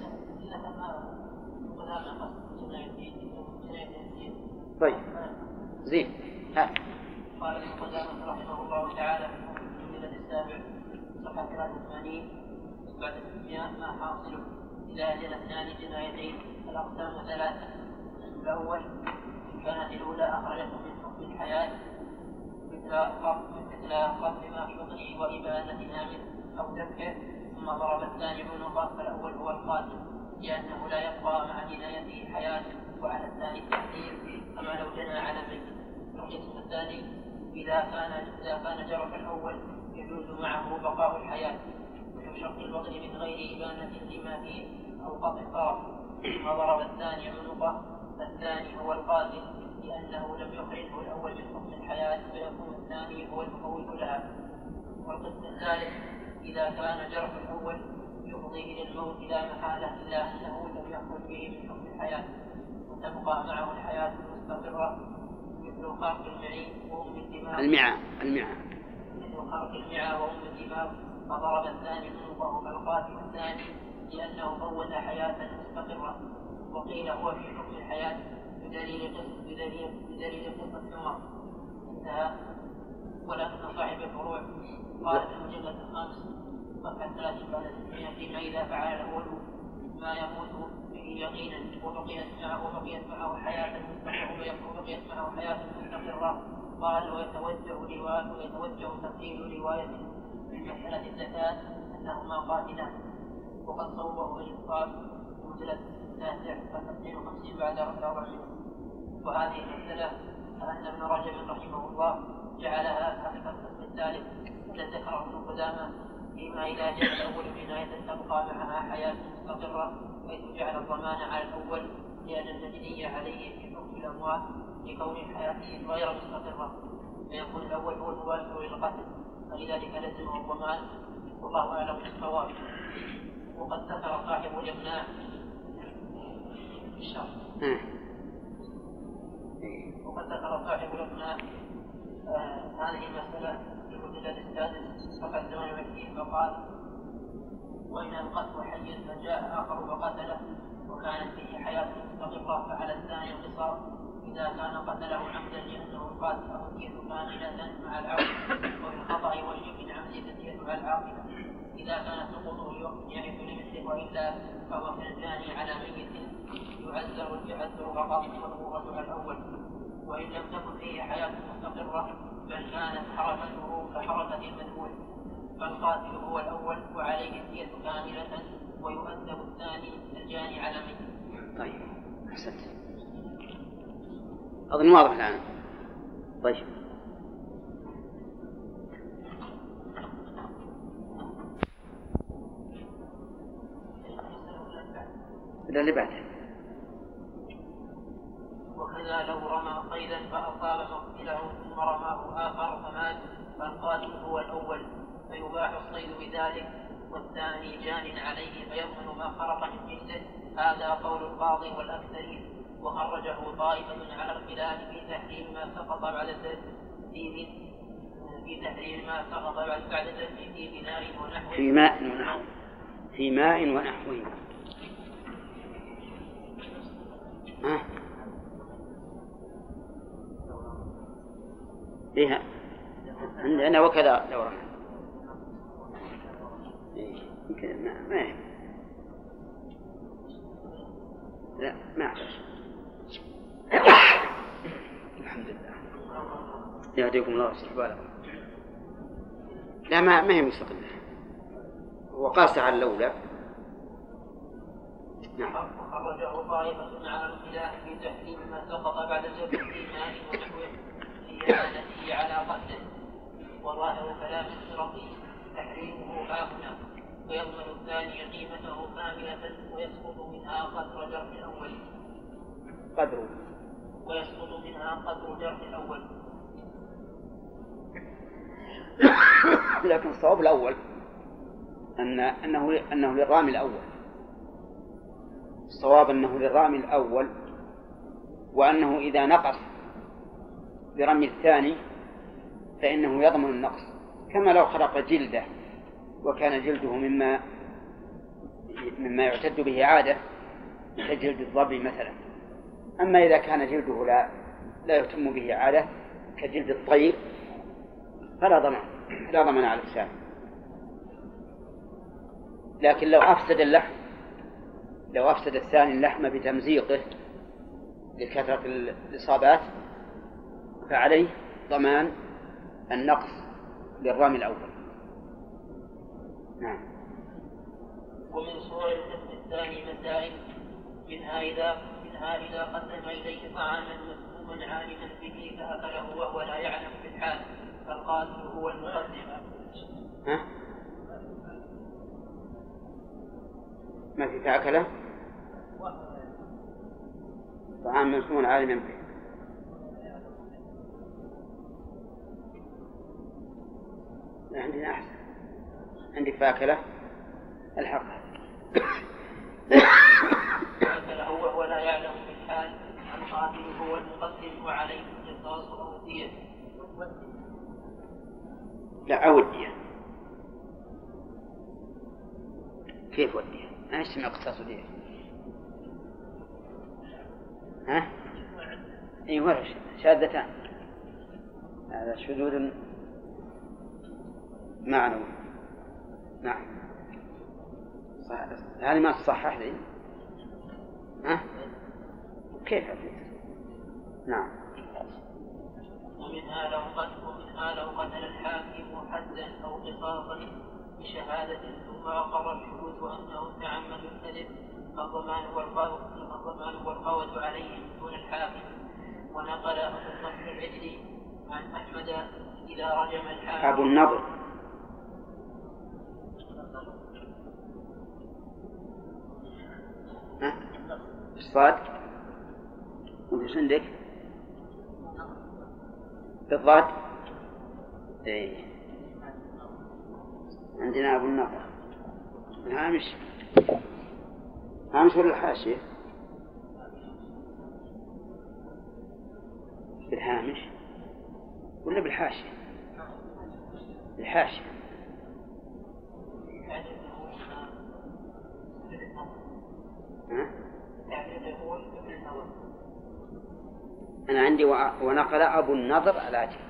طيب زين. ها. قال ابن قدامة رحمه الله تعالى في المجلد السابع صفحة ثلاثة وثمانين بعد الدنيا ما حاصله إذا أجل اثنان جنايتين الأقسام ثلاثة. الأول إن كانت الأولى أخرجته من حكم الحياة مثل مثل قتل ما في بطنه وإبادة نامه أو ذبحه ثم ضرب الثاني عنقه، فالأول هو القاتل لأنه لا يبقى مع جنايته حياة، وعلى الثاني التحذير كما لو جنى على ميت. القسم الثاني إذا كان إذا كان جرح الأول يجوز معه بقاء الحياة مثل شق البطن من غير إبانة لما فيه أو قطع طرف، ثم ضرب الثاني عنقه، فالثاني هو القاتل لأنه لم يخرجه الأول من حكم الحياة فيكون الثاني هو المفوت لها. والقسم الثالث إذا كان جرح الأول يفضي إلى الموت لا محالة إلا أنه لم يخرج به من حكم الحياة وتبقى معه الحياة المستقرة مثل خرق المعي وأم الدماغ المعى المعى مثل خرق المعى وأم الدماغ، فضرب الثاني عنقه كالقاتل الثاني لأنه فوت حياة مستقرة. وقيل هو في حكم الحياة بدليل قصة بدليل بدليل قصة عمر انتهى. ولكن صاحب الفروع قال في المجلد الخامس صفحة ثلاثين بعد ستمائة فيما إذا فعل الأول ما يموت به يقينا وبقيت معه وبقيت معه حياة مستقرة وبقيت معه حياة مستقرة. قال ويتوجه رواية ويتوجه تقليل رواية من مسألة الزكاة أنهما قاتلان، وقد صوبه الإنصاف مجلد التاسع اثنين وخمسين بعد أربعمائة. وهذه المسألة أن ابن رجب رحمه الله جعلها تحت القسم الثالث الذي ذكره ابن قدامة فيما إذا جاء الأول جناية تبقى معها حياة مستقرة، حيث جعل الضمان على الأول لأن المجني عليه في حكم الأموال لكون حياته غير مستقرة، فيكون الأول هو المباشر للقتل، فلذلك لزمه الضمان. والله أعلم بالصواب. وقد ذكر صاحب الإقناع الشرط وقد ذكر صاحب الإقناع آه هذه المسألة في المجلد السادس فقد ثمانية وعشرين فقال وإن القتل حي فجاء آخر وقتله وكانت به حياة مستقرة فعلى الثاني القصاص إذا كان قتله عمدا لأنه القاتل أو الدية كاملة مع العقل، وبالخطأ والشبه عمد الدية مع العاقلة إذا كانت سقوطه يعرف لمثله، وإلا فهو كالجاني على ميت يعذر يعذر فقط والغرة على الأول. وإن لم تكن فيه حياة مستقرة بل كانت حركته كحركة المذبوح فالقاتل هو الأول وعليه الدية كاملة ويؤدب الثاني الجاني على ميت. طيب أحسنت، أظن واضح الآن. طيب اللي بعده وكذا لو رمى صيدا فأصاب مقتله ثم رماه آخر فمات فالقاتل هو الأول فيباح الصيد بذلك والثاني جان عليه فيضمن ما خرق من جلده. هذا قول القاضي والأكثرين، وخرجه طائفة على الخلاف في تحريم ما سقط بعد التسليم في تحريم ما سقط بعد التسليم في بناء ونحوه في ماء ونحوه في ماء ونحوه ها فيها عندنا وكذا لو رمى يمكن ما ما لا ما أعرف. الحمد لله يهديكم الله ويصلح بالكم. لا ما ما هي مستقلة، وقاس على الأولى. نعم. خرجه طائفة على الخلاف في تحريم ما سقط بعد جبل الإيمان ونحوه في إعانته على قتله، وظاهر كلام الشرطي تحريمه هاهنا، ويضمن الثاني قيمته كاملة ويسقط منها قدر جرح الأول. قدر ويسقط منها قدر جرح الأول. لكن الصواب الأول أن أنه أنه للرامي الأول. الصواب أنه للرامي الأول، وأنه إذا نقص برمي الثاني فإنه يضمن النقص، كما لو خرق جلده وكان جلده مما مما يعتد به عادة كجلد الظبي مثلا. أما إذا كان جلده لا لا يتم به عادة كجلد الطير فلا ضمان لا ضمان على الثاني. لكن لو أفسد اللحم لو أفسد الثاني اللحم بتمزيقه لكثرة الإصابات فعليه ضمان النقص للرامي الأول. نعم. ومن صور القسم الثاني مسائل، منها إذا منها إذا قدم إليه طعاما مسموما عالما به فأكله وهو لا يعلم في الحال فالقاتل هو المقدم. ها؟ ما في فأكله طعام مسموم عالما به. عندنا أحسن، عندك فأكله الحق فأكله وهو لا يعلم في الحال القاتل هو المقدم وعليه القصاص أو الدية. لا أودية. كيف ودية؟ أنا أسمع قصاص ودية. ها؟ أي ولا شيء شاذتان، هذا شذوذ معنوي. نعم. صح. هذه ما تصحح لي. ها؟ كيف أفيد؟ نعم. ومنها لو قتل ومنها لو قتل الحاكم حدا أو قصاصا بشهادة ثم أقر الشهود وأنه تعمد الكذب فالضمان والقوة عليه دون الحاكم. ونقل أبو النضر العجلي عن أحمد إذا رجم الحاكم. أبو النضر ها؟ الصاد وش عندك؟ بالضاد. إيه. عندنا أبو النضر الهامش. هامش ولا الحاشية؟ بالهامش ولا بالحاشية؟ بالحاشية. ها؟ أنا عندي ونقل أبو النضر على عجل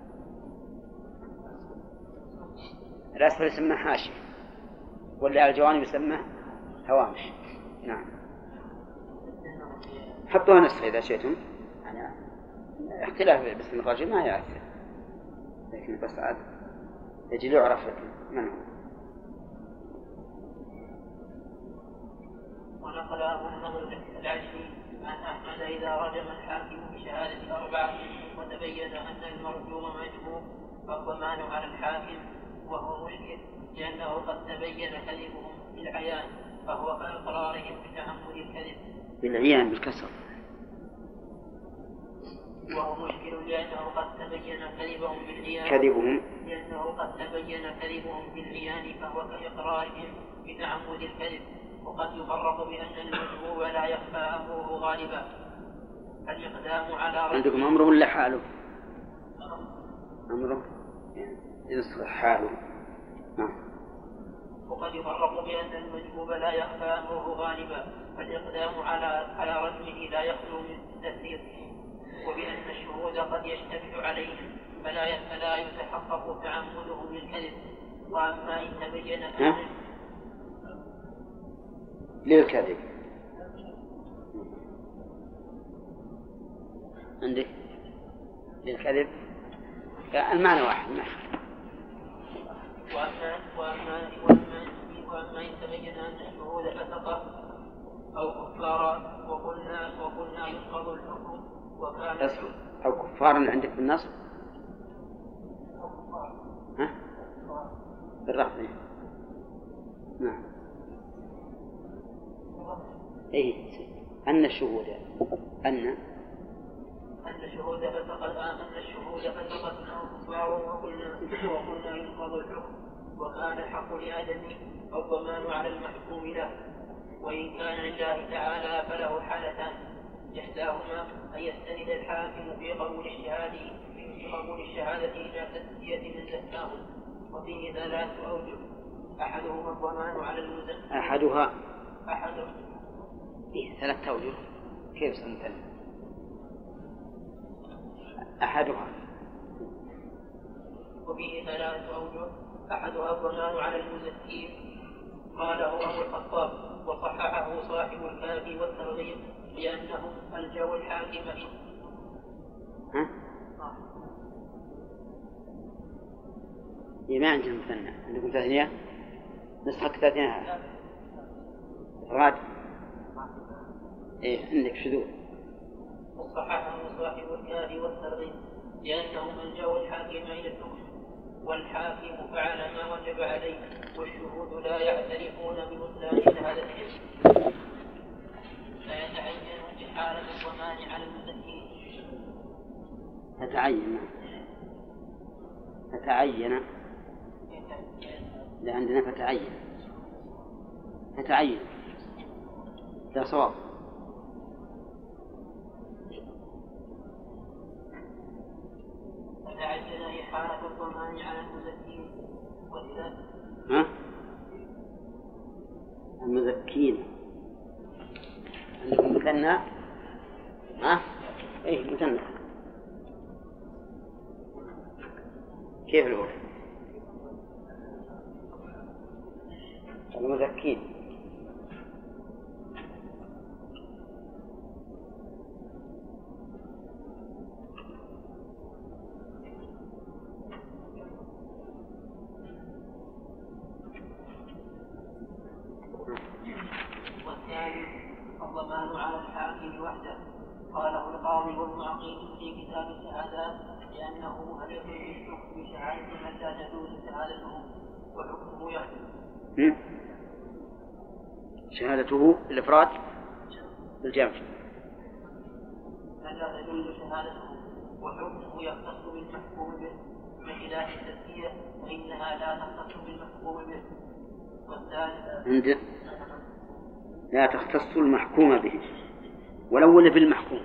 الأسفل يسمى حاشية واللي على الجوانب يسمى هوامش. نعم. حطوها نسخة إذا شئتم، يعني اختلاف باسم الرجل ما يأثر، لكن بس عاد يجي يعرف من هو. ونقل أبو النضر العجلي عن أحمد إذا رجم الحاكم بشهادة أربعة وتبين أن المرجوم مجهول فالضمان على الحاكم وهو مشكل لأنه قد تبين كذبهم بالعيان فهو كإقرارهم بتعمد الكذب بالعيان بالكسر. وهو مشكل لأنه قد تبين كذبهم بالعيان كذبهم لأنه قد تبين كذبهم بالعيان فهو كإقرارهم بتعمد الكذب. وقد يفرق بأن المجهول لا يخفى أمره غالبا الإقدام على عندكم أمره ولا حاله؟ أمره يصلح حاله. نعم. وقد يفرق بأن المجهول لا يخفى أمره غالبا فالإقدام على على رجمه لا يخلو من تأثير، وبأن الشهود قد يشتبه عليهم فلا فلا يتحقق تعمده للكذب. وأما إن تبين للكذب عندك للكذب المعنى واحد. وأما وأما وأما وأما إن تبين أن الشهود فسقة أو كفارا وقلنا وقلنا ينقض الحكم وكان أو كفارا اللي عندك بالنصب ها بالرفع. نعم. إيه أن الشهود أن أن الشهود فسقت أن الشهود فسقت أو كفارا وقلنا وقلنا ينقض الحكم وكان الحق لآدم الضمان على المحكوم له. وإن كان لله تعالى فله حالتان إحداهما أن يستند الحاكم في قبول الشهادة في قبول الشهادة إلى تزكية من زكاه وفيه ثلاث أوجه. أحدهما الضمان على المزكي أحدها أحدها إيه ثلاث أوجه كيف سنتن أحدها وفيه ثلاث أوجه. أحدها الضمان على المزكين قاله أبو الخطاب وصححه صاحب الكافي والترغيب لأنه ألجأ الحاكم ها؟ إيه ما عندهم مثنى عندكم تثنية نسخة تثنية راد إيه عندك شذوذ. وصححه صاحب الكافي والترغيب لأنه ألجأ الحاكم إلى الحكم والحاكم فعل ما وجب عليه والشهود لا يعترفون ببطلان شهادتهم فيتعين انتحال الضمان على المزكين. تتعين تتعين لا عندنا فتعين تتعين لا صواب. فتعين إحالة الضمان على المزكين وإذا ها المزكين عندكم مثنى ها ايه مثنى كيف الأول المزكين الضمان على الحاكم وحده قاله القاضي والمعقيد في كتاب الشهادات لأنه مهلك بالحكم بشهادة من لا تجوز شهادته وحكمه يحدث. شهادته الإفراد بالجمع من لا تجوز شهادته وحكمه يختص بالمحكوم به بخلاف التزكية فإنها لا تختص بالمحكوم به. عند لا تختص المحكوم به والأول بالمحكوم.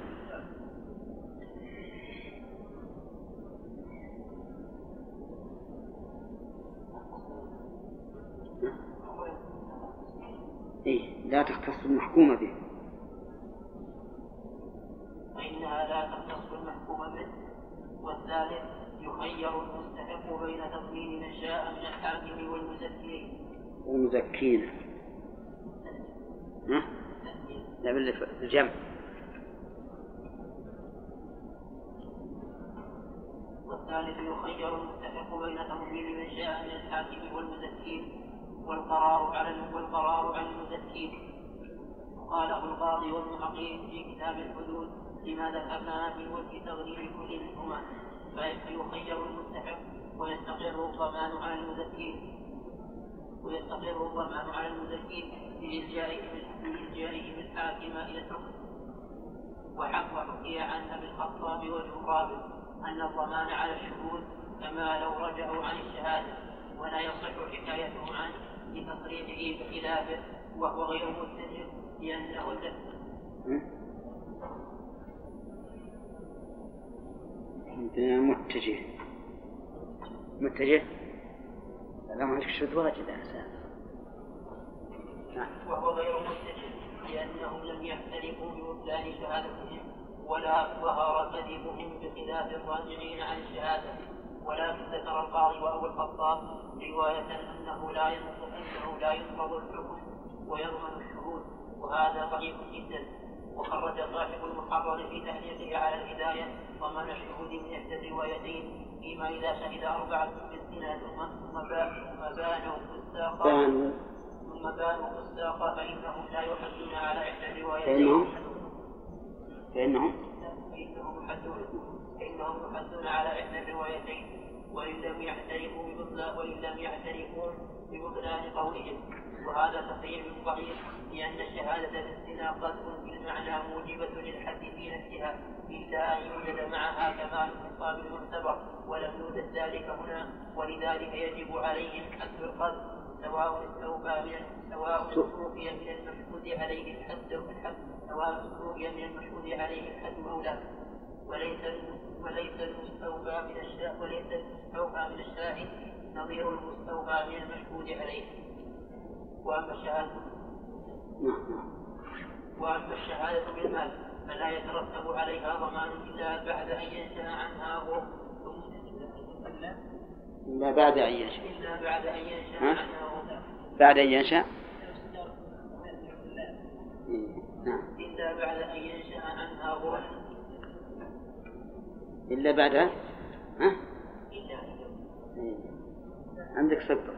إيه لا تختص المحكوم به فإنها لا تختص المحكوم به. والثالث يخير المستحق بين تضمين من شاء من الحاكم والمزكين والمزكين ها لا بالجمع. والثالث يخير المستحق بين تضمين من شاء من الحاكم والمزكين والقرار على والقرار على المزكين. قاله القاضي والمعقيد في كتاب الحدود لما ذكرنا في وجه تغليب كل منهما فيخير المستحق ويستقر الضمان على المزكين ويستقر الضمان على المزكين بإلجائه بالحاكم إلى الحكم. وحق حكي عن أبي الخطاب وجه رابع أن الضمان على الشهود كما لو رجعوا عن الشهادة ولا يصح حكايتهم عنه لتصريحه بخلافه وهو غير متجه لأنه متجه متجه لا ما عندك شد واجد وهو غير متجه لأنهم لم يختلفوا ببطلان شهادتهم ولا ظهر كذبهم بخلاف الراجعين عن الشهادة. ولكن ذكر القاضي وأبو الخطاب رواية أنه لا أنه لا ينقض الحكم ويضمن الشهود وهذا ضعيف جدا وخرج صاحب المحرر في تحليله على الهداية ضمان الشهود من إحدى الروايتين فيما إذا شهد أربعة بالزنا ثم بانوا فساقا ثم بانوا فساقا فإنهم لا يحدون على إحدى الروايتين فإنهم فإنهم يحدون فإنهم يحدون على إحدى الروايتين وإن لم يعترفوا ببطلان وإن لم يعترفوا ببطلان قولهم. وهذا تصحيح ضعيف لأن الشهادة بالزنا قذف بالمعنى موجبة للحد في نفسها إلا أن يوجد معها كمال الخطاب المعتبر ولم يوجد ذلك هنا ولذلك يجب عليهم حد القذف سواء استوفى من سواء استوفي من المشهود عليه الحد الحد سواء استوفي من المشهود عليه الحد مولاه وليس وليس المستوفى من الشاهد وليس المستوفى من الشاهد نظير المستوفى من المشهود عليه. وأما الشهادة وأما الشهادة بالمال فلا يترتب عليها ضمان إلا بعد أن ينشأ عنها غرم إلا بعد أن ينشأ إلا بعد أن ينشأ عنها غرم بعد أن ينشأ إلا بعد أن ينشأ عنها غرم إلا بعد ها؟ إلا عندك صدق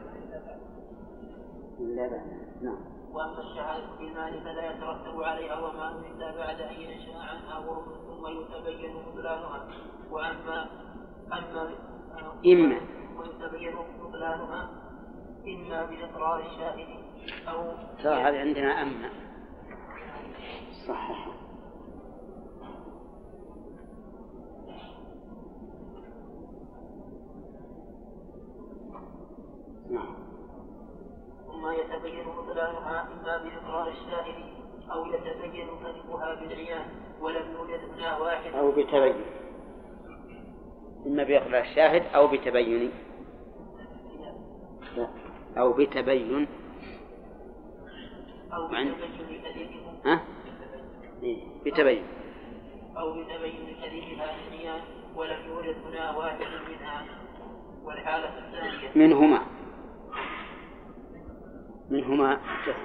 إلا بعد نعم. وأما الشهادة بالمال فلا يترتب عليها ضمان إلا بعد أن ينشأ عنها غرم ثم يتبين بطلانها. وأما أما إما ويتبين بطلانها إما بإقرار الشاهد أو ترى هذه عندنا أمنا صح. نعم. ثم يتبين بطلانها إما بإقرار الشاهد أو يتبين كذبها بالعيان ولم يوجد هنا واحد أو بتبين إما بإقرار الشاهد أو بتبين أو بتبين أو بتبين كذبها ها؟ إيه بتبين أو بتبين كذبها بالعيان ولم يوجد هنا واحد منها. والحالة الثانية منهما منهما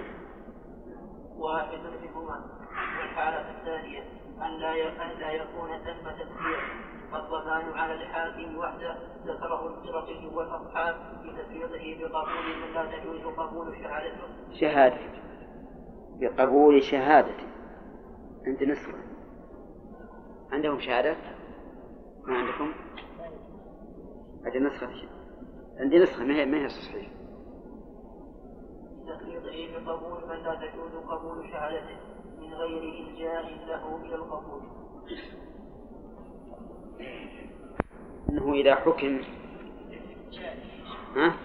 واحد منهما. والحالة الثانية أن لا أن لا يكون ثم تفسير فالضمان على الحاكم وحده ذكره الفرقي والأصحاب بتفريطه بقبول من لا تجوز قبول شهادته شهادة بقبول شهادة. أنت نسخة عندهم شهادة ما عندكم؟ هذه نسخة عندي نسخة ما هي ما هي صحيح. تفريطه بقبول من لا تجوز قبول شهادته من غير إلجاء له إلى القبول. إنه إذا حكم ها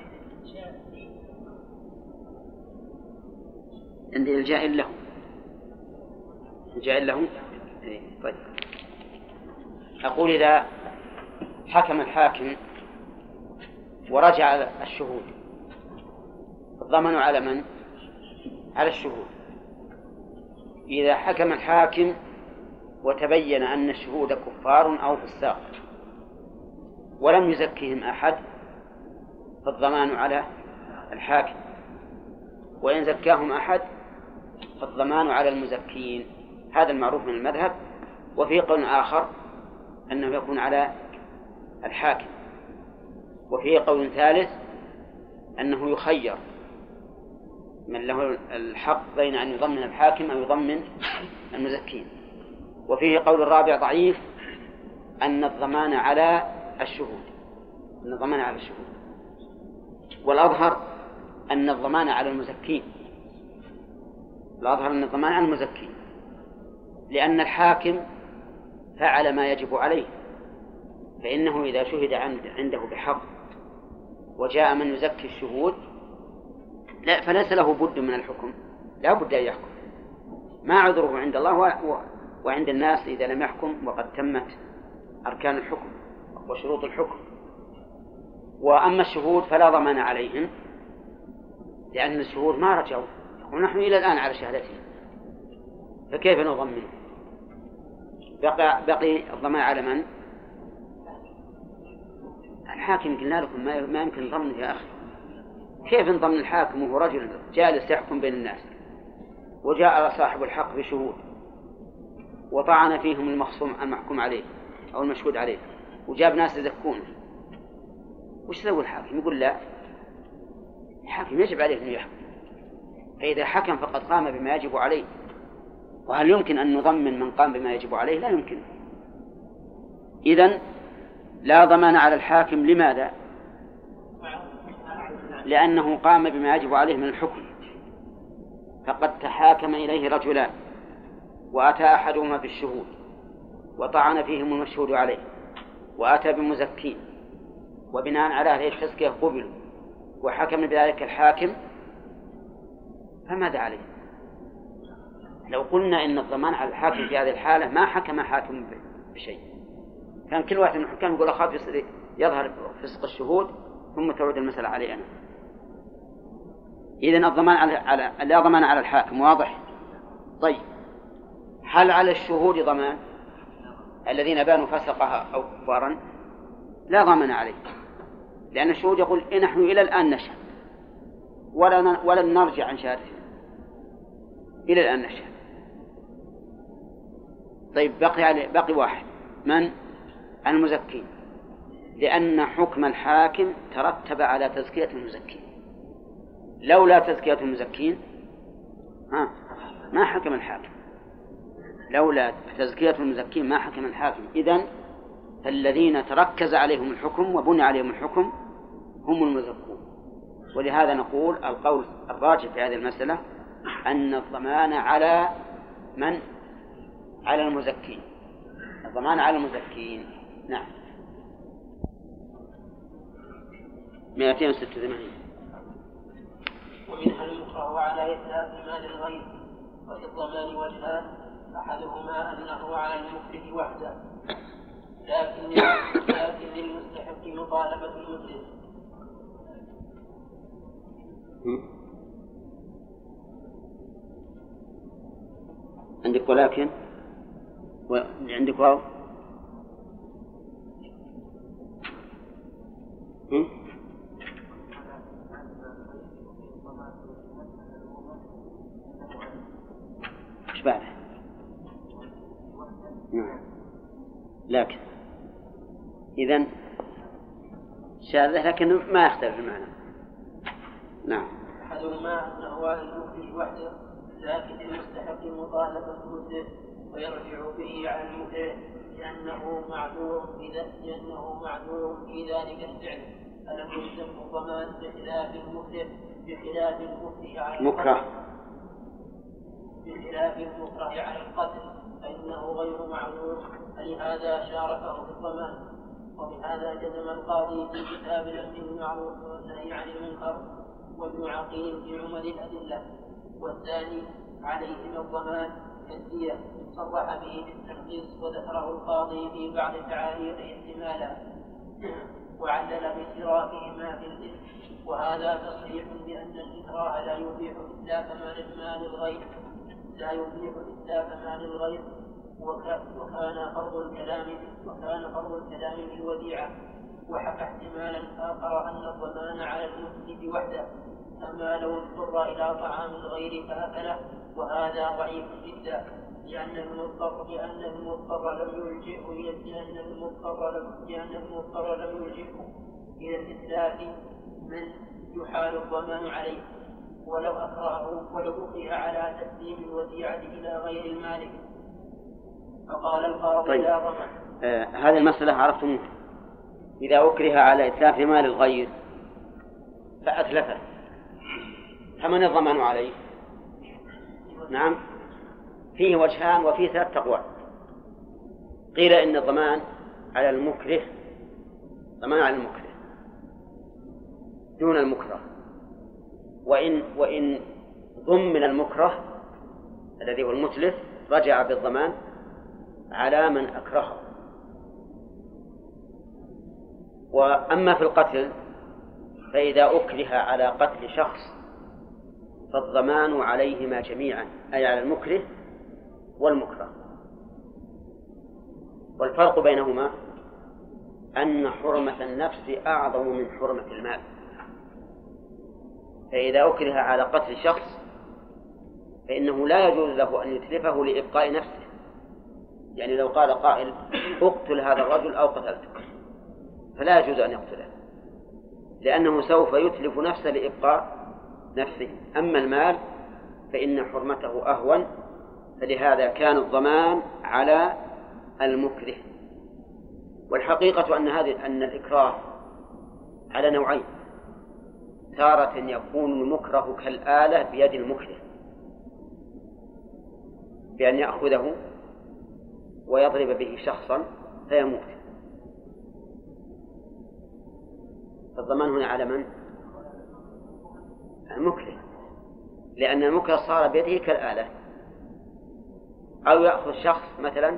عندي إلجاء له إلجاء له إيه. طيب أقول إذا حكم الحاكم ورجع الشهود ضمنوا على من؟ على الشهود. إذا حكم الحاكم وتبين أن الشهود كفار أو فساق ولم يزكهم أحد فالضمان على الحاكم، وإن زكاهم أحد فالضمان على المزكين. هذا المعروف من المذهب. وفي قول آخر أنه يكون على الحاكم، وفي قول ثالث أنه يخير من له الحق بين أن يضمن الحاكم أو يضمن المزكين. وفيه قول الرابع ضعيف أن الضمان على الشهود أن الضمان على الشهود والأظهر أن الضمان على المزكين. الأظهر أن الضمان على المزكين لأن الحاكم فعل ما يجب عليه، فإنه إذا شهد عنده بحق وجاء من يزكي الشهود لا فليس له بد من الحكم، لا بد أن يحكم. ما عذره عند الله وعند الناس إذا لم يحكم وقد تمت أركان الحكم وشروط الحكم. وأما الشهود فلا ضمان عليهم لأن الشهود ما رجعوا ونحن إلى الآن على شهادتهم، فكيف نضمن؟ بقي, بقي الضمان على من؟ الحاكم. قلنا لكم ما يمكن نضمن يا أخي. كيف نضمن الحاكم وهو رجل جالس يحكم بين الناس وجاء صاحب الحق بشهود وطعن فيهم المخصوم المحكوم عليه أو المشهود عليه وجاب ناس يزكونه، وش يسوي الحاكم؟ يقول لا، الحاكم يجب عليه أن يحكم، فإذا حكم فقد قام بما يجب عليه. وهل يمكن أن نضمن من قام بما يجب عليه؟ لا يمكن. إذن لا ضمان على الحاكم. لماذا؟ لأنه قام بما يجب عليه من الحكم. فقد تحاكم إليه رجلان وأتى أحدهما بالشهود وطعن فيهم المشهود عليه وأتى بمزكين، وبناء على هذه التزكية قبلوا وحكم بذلك الحاكم، فماذا عليه؟ لو قلنا إن الضمان على الحاكم في هذه الحالة ما حكم حاكم بشيء، كان كل واحد من الحكام يقول أخاف يظهر فسق الشهود ثم تعود المسألة علي أنا. إذن الضمان على, على لا ضمان على الحاكم. واضح؟ طيب، هل على الشهود ضمان الذين بانوا فسقها أو كفارا؟ لا ضمان عليه، لأن الشهود يقول إن نحن إلى الآن نشهد ولا ولن نرجع عن شهادتنا، إلى الآن نشهد. طيب، بقي عليه بقي واحد، من؟ المزكين، لأن حكم الحاكم ترتب على تزكية المزكين. لولا تزكية المزكين ها ما حكم الحاكم، لولا تزكية المزكين ما حكم الحاكم. إذن فالذين تركز عليهم الحكم وبني عليهم الحكم هم المزكون. ولهذا نقول القول الراجح في هذه المسألة أن الضمان على من؟ على المزكين، الضمان على المزكين. نعم. مئتين وستة وثمانين. ومنها المكره على إتلاف مال الغير، وفي الضمان وجهان، أحدهما أنه على المكره وحده، لكن لكن للمستحق مطالبة المسلم. عندك ولكن وعندك واو ايش بعده؟ نعم. لكن إذن شاذة لكن ما يختلف المعنى. نعم. أحدهما أنه على المكره وحده، لكن للمستحق مطالبة المسلم ويرجع به على المكره لأنه معذور في لأنه معذور في ذلك الفعل، ألم يلزم الضمان بخلاف المكره بخلاف المكره على مكره بخلاف المكره على القتل فإنه غير معذور، فلهذا شاركه في الضمان. وبهذا جزم القاضي في كتاب الأمر بالمعروف والنهي عن المنكر وابن عقيل في عمد الأدلة. والثاني عليهم الضمان كالدية صرح به بالتنقيص، وذكره القاضي في بعض تعاليق احتمالا وعلل باشتراكهما في الإثم. وهذا تصريح بأن الإكراه لا يبيح إتلاف مال الغير لا يبيح إتلاف مال الغير وكان فرض الكلام وكان فرض الكلام بالوديعة. وحكى احتمالا آخر أن الضمان على المسلم وحده، أما لو اضطر إلى طعام الغير فأكله، وهذا ضعيف جدا، لأن المضطر لأن المضطر لم يلجئه إلى لأن المضطر لم لأن المضطر لم يلجئه إلى الإتلاف من يحال الضمان عليه، ولو أكرهه ولو أكره على تسليم الوديعة إلى غير المالك فقال القاضي طيب. لا ضمان. آه هذه المسألة عرفتم، إذا أكره على إتلاف مال الغير فأتلفه فمن الضمان عليه؟ نعم، فيه وجهان وفيه ثلاث أقوال. قيل إن الضمان على المكره، ضمان على المكره دون المكره، وإن وإن ضمن المكره الذي هو المتلف رجع بالضمان على من أكرهه. وأما في القتل فإذا أكره على قتل شخص فالضمان عليهما جميعا، أي على المكره والمكره. والفرق بينهما أن حرمة النفس أعظم من حرمة المال. فإذا أكره على قتل شخص فإنه لا يجوز له أن يتلفه لإبقاء نفسه، يعني لو قال قائل اقتل هذا الرجل أو قتلتك، فلا يجوز أن يقتله، لأنه سوف يتلف نفسه لإبقاء نفسه. أما المال فإن حرمته أهون، فلهذا كان الضمان على المكره. والحقيقة أن هذه أن الإكراه على نوعين: تارة يكون المكره كالآلة بيد المكره بأن يأخذه ويضرب به شخصا فيموت، فالضمان هنا على من؟ المكره، لأن المكره صار بيده كالآلة. أو يأخذ شخص مثلا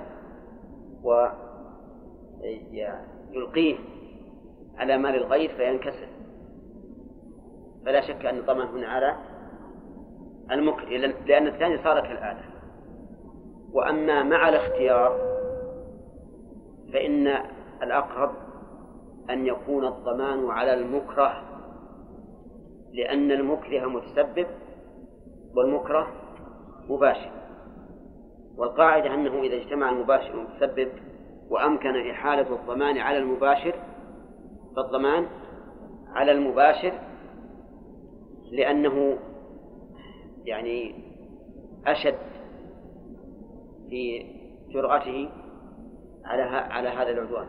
ويلقيه على مال الغير فينكسر، فلا شك أن الضمان هنا على المكره، لأن الثاني صار كالآلة. وأما مع الاختيار فإن الأقرب أن يكون الضمان على المكره، لأن المكره متسبب والمكره مباشر، والقاعدة أنه إذا اجتمع المباشر والمتسبب وأمكن إحالة الضمان على المباشر فالضمان على المباشر، لأنه يعني أشد في جرأته على على هذا العدوان.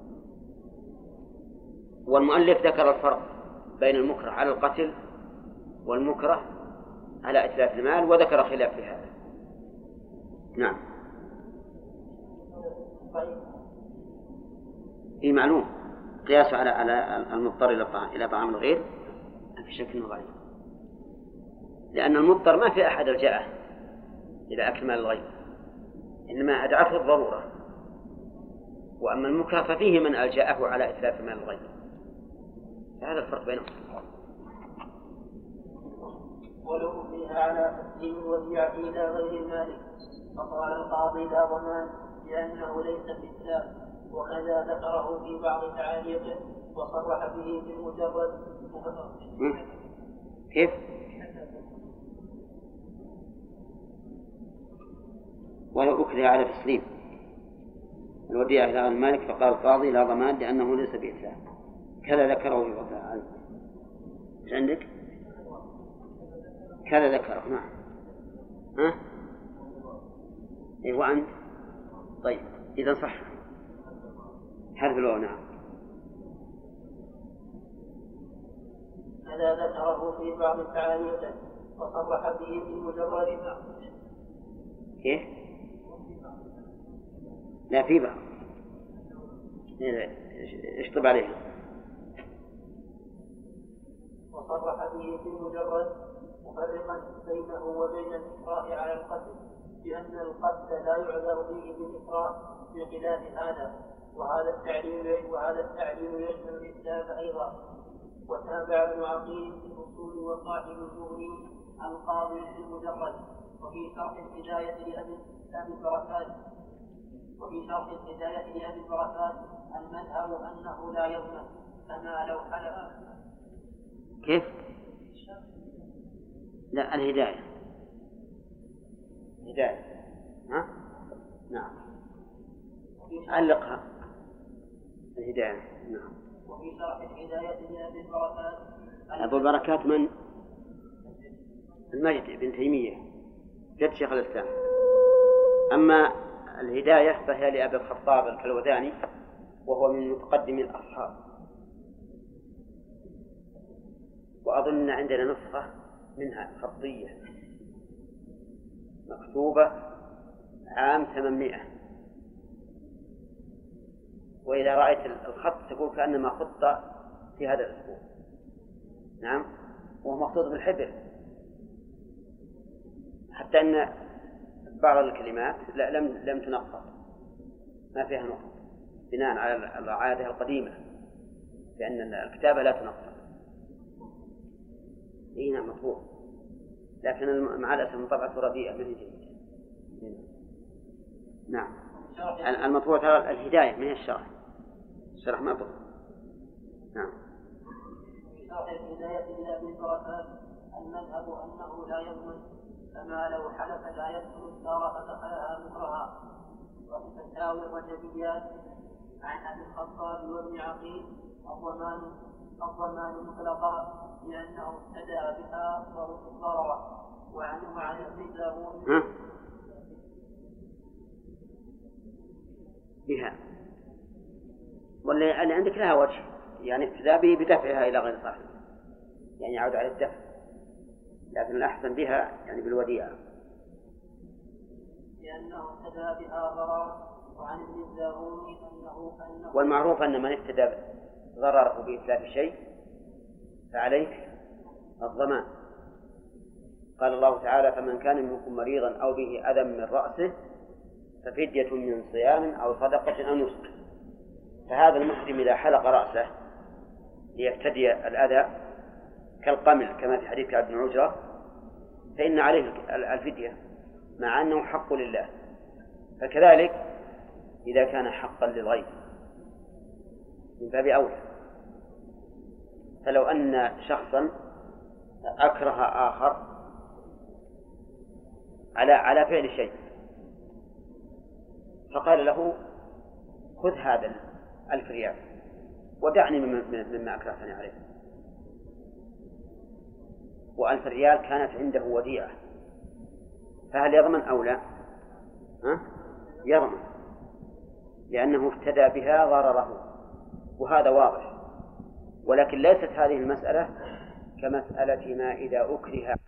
والمؤلف ذكر الفرق بين المكره على القتل والمكره على إتلاف المال، وذكر خلاف في هذا. نعم. في معلوم قياس على على المضطر إلى طعام الغير في شك ضعيف، لأن المضطر ما في أحد الجأه إلى أكل مال الغير، إنما أدعته الضرورة. وأما المكره ففيه من ألجأه على إتلاف مال الغير، هذا الفرق بينهم. ولو فيها على تسليم الوديعة إلى غير المالك فقال القاضي لا ضمان لأنه ليس بإتلاف، وكذا ذكره في بعض تعاليقه وصرح به بالمجرد. كيف؟ ولو أكره على تسليم الوديعة إلى غير المالك فقال القاضي لا ضمان لأنه ليس بإتلاف، كذا ذكره في بعض تعاليقه. إيش عندك؟ كذا ذكره. نعم. ها؟ إيه وأنت؟ طيب إذا صح حرف الواو. نعم. هذا ذكره في بعض التعاليق وصرح به بالمجرد. كيف؟ لا في بعض. اشطب عليها. وصرح به بالمجرد مفرقا بينه وبين الإكراه على القتل، بأن القتل لا يعذر به بالإكراه بخلاف هذا، وهذا التعليل وهذا التعليل يشمل الإسلام أيضا. وتابع ابن عقيل في الأصول وصاحب المغني القاضي في المجرد، وفي شرح الهداية لأبي البركات وفي شرح الهداية لأبي البركات المذهب أنه لا يضمن كما لو حلف. كيف؟ لا الهداية هداية. ها؟ نعم. علقها الهداية. نعم. وفي شرح الهداية لأبي البركات أبو البركات من؟ المجد بن تيمية جد شيخ الإسلام. أما الهداية فهي لأبي الخطاب الكلوذاني وهو من متقدم الأصحاب، وأظن عندنا نسخة منها خطية مكتوبة عام ثمانمائة، وإذا رأيت الخط تقول كأنما خط في هذا الأسبوع. نعم. وهو مخطوط بالحبر، حتى أن بعض الكلمات لا لم لم تنقط، ما فيها نقط بناء على العادة القديمة لأن الكتابة لا تنقط. هنا مطبوع، لكن مع الأسف طبعة رديئة من جيدة. نعم. المطبوع ترى الهداية من الشرح، الشرح ما بطل. نعم. شرح الهداية لأبي البركات المذهب أنه لا يضمن كما لو حلف لا يدخل الدار فدخلها مكرها، وفي فتاوى الرجبيات عن أبي الخطاب وابن عقيل الضمان الضمان مطلقا لأنه ابتدأ بها ضررا وعنه عن ابن داوود بها، واللي عندك لها وجه، يعني ابتداء به بدفعها إلى غير صاحب، يعني يعود على الدفع، لكن الأحسن بها يعني بالوديعة لأنه ابتدأ بها ضررا وعن ابن الزاغوني أنه أنه والمعروف أن من ابتدى ضرره بإتلاف شيء فعليه الضمان. قال الله تعالى: فمن كان منكم مريضا أو به أذى من رأسه ففدية من صيام أو صدقة أو نسك. فهذا المحرم إذا حلق رأسه ليفتدي الأذى كالقمل كما في حديث كعب بن عجرة فإن عليه الفدية مع أنه حق لله، فكذلك إذا كان حقا للغير من باب أولى. فلو أن شخصا أكره آخر على على فعل شيء فقال له: خذ هذا الألف ريال ودعني مما أكرهتني عليه، وألف ريال كانت عنده وديعة، فهل يضمن أو لا؟ ها؟ يضمن، لأنه افتدى بها ضرره، وهذا واضح. ولكن ليست هذه المسألة كمسألة ما إذا أكره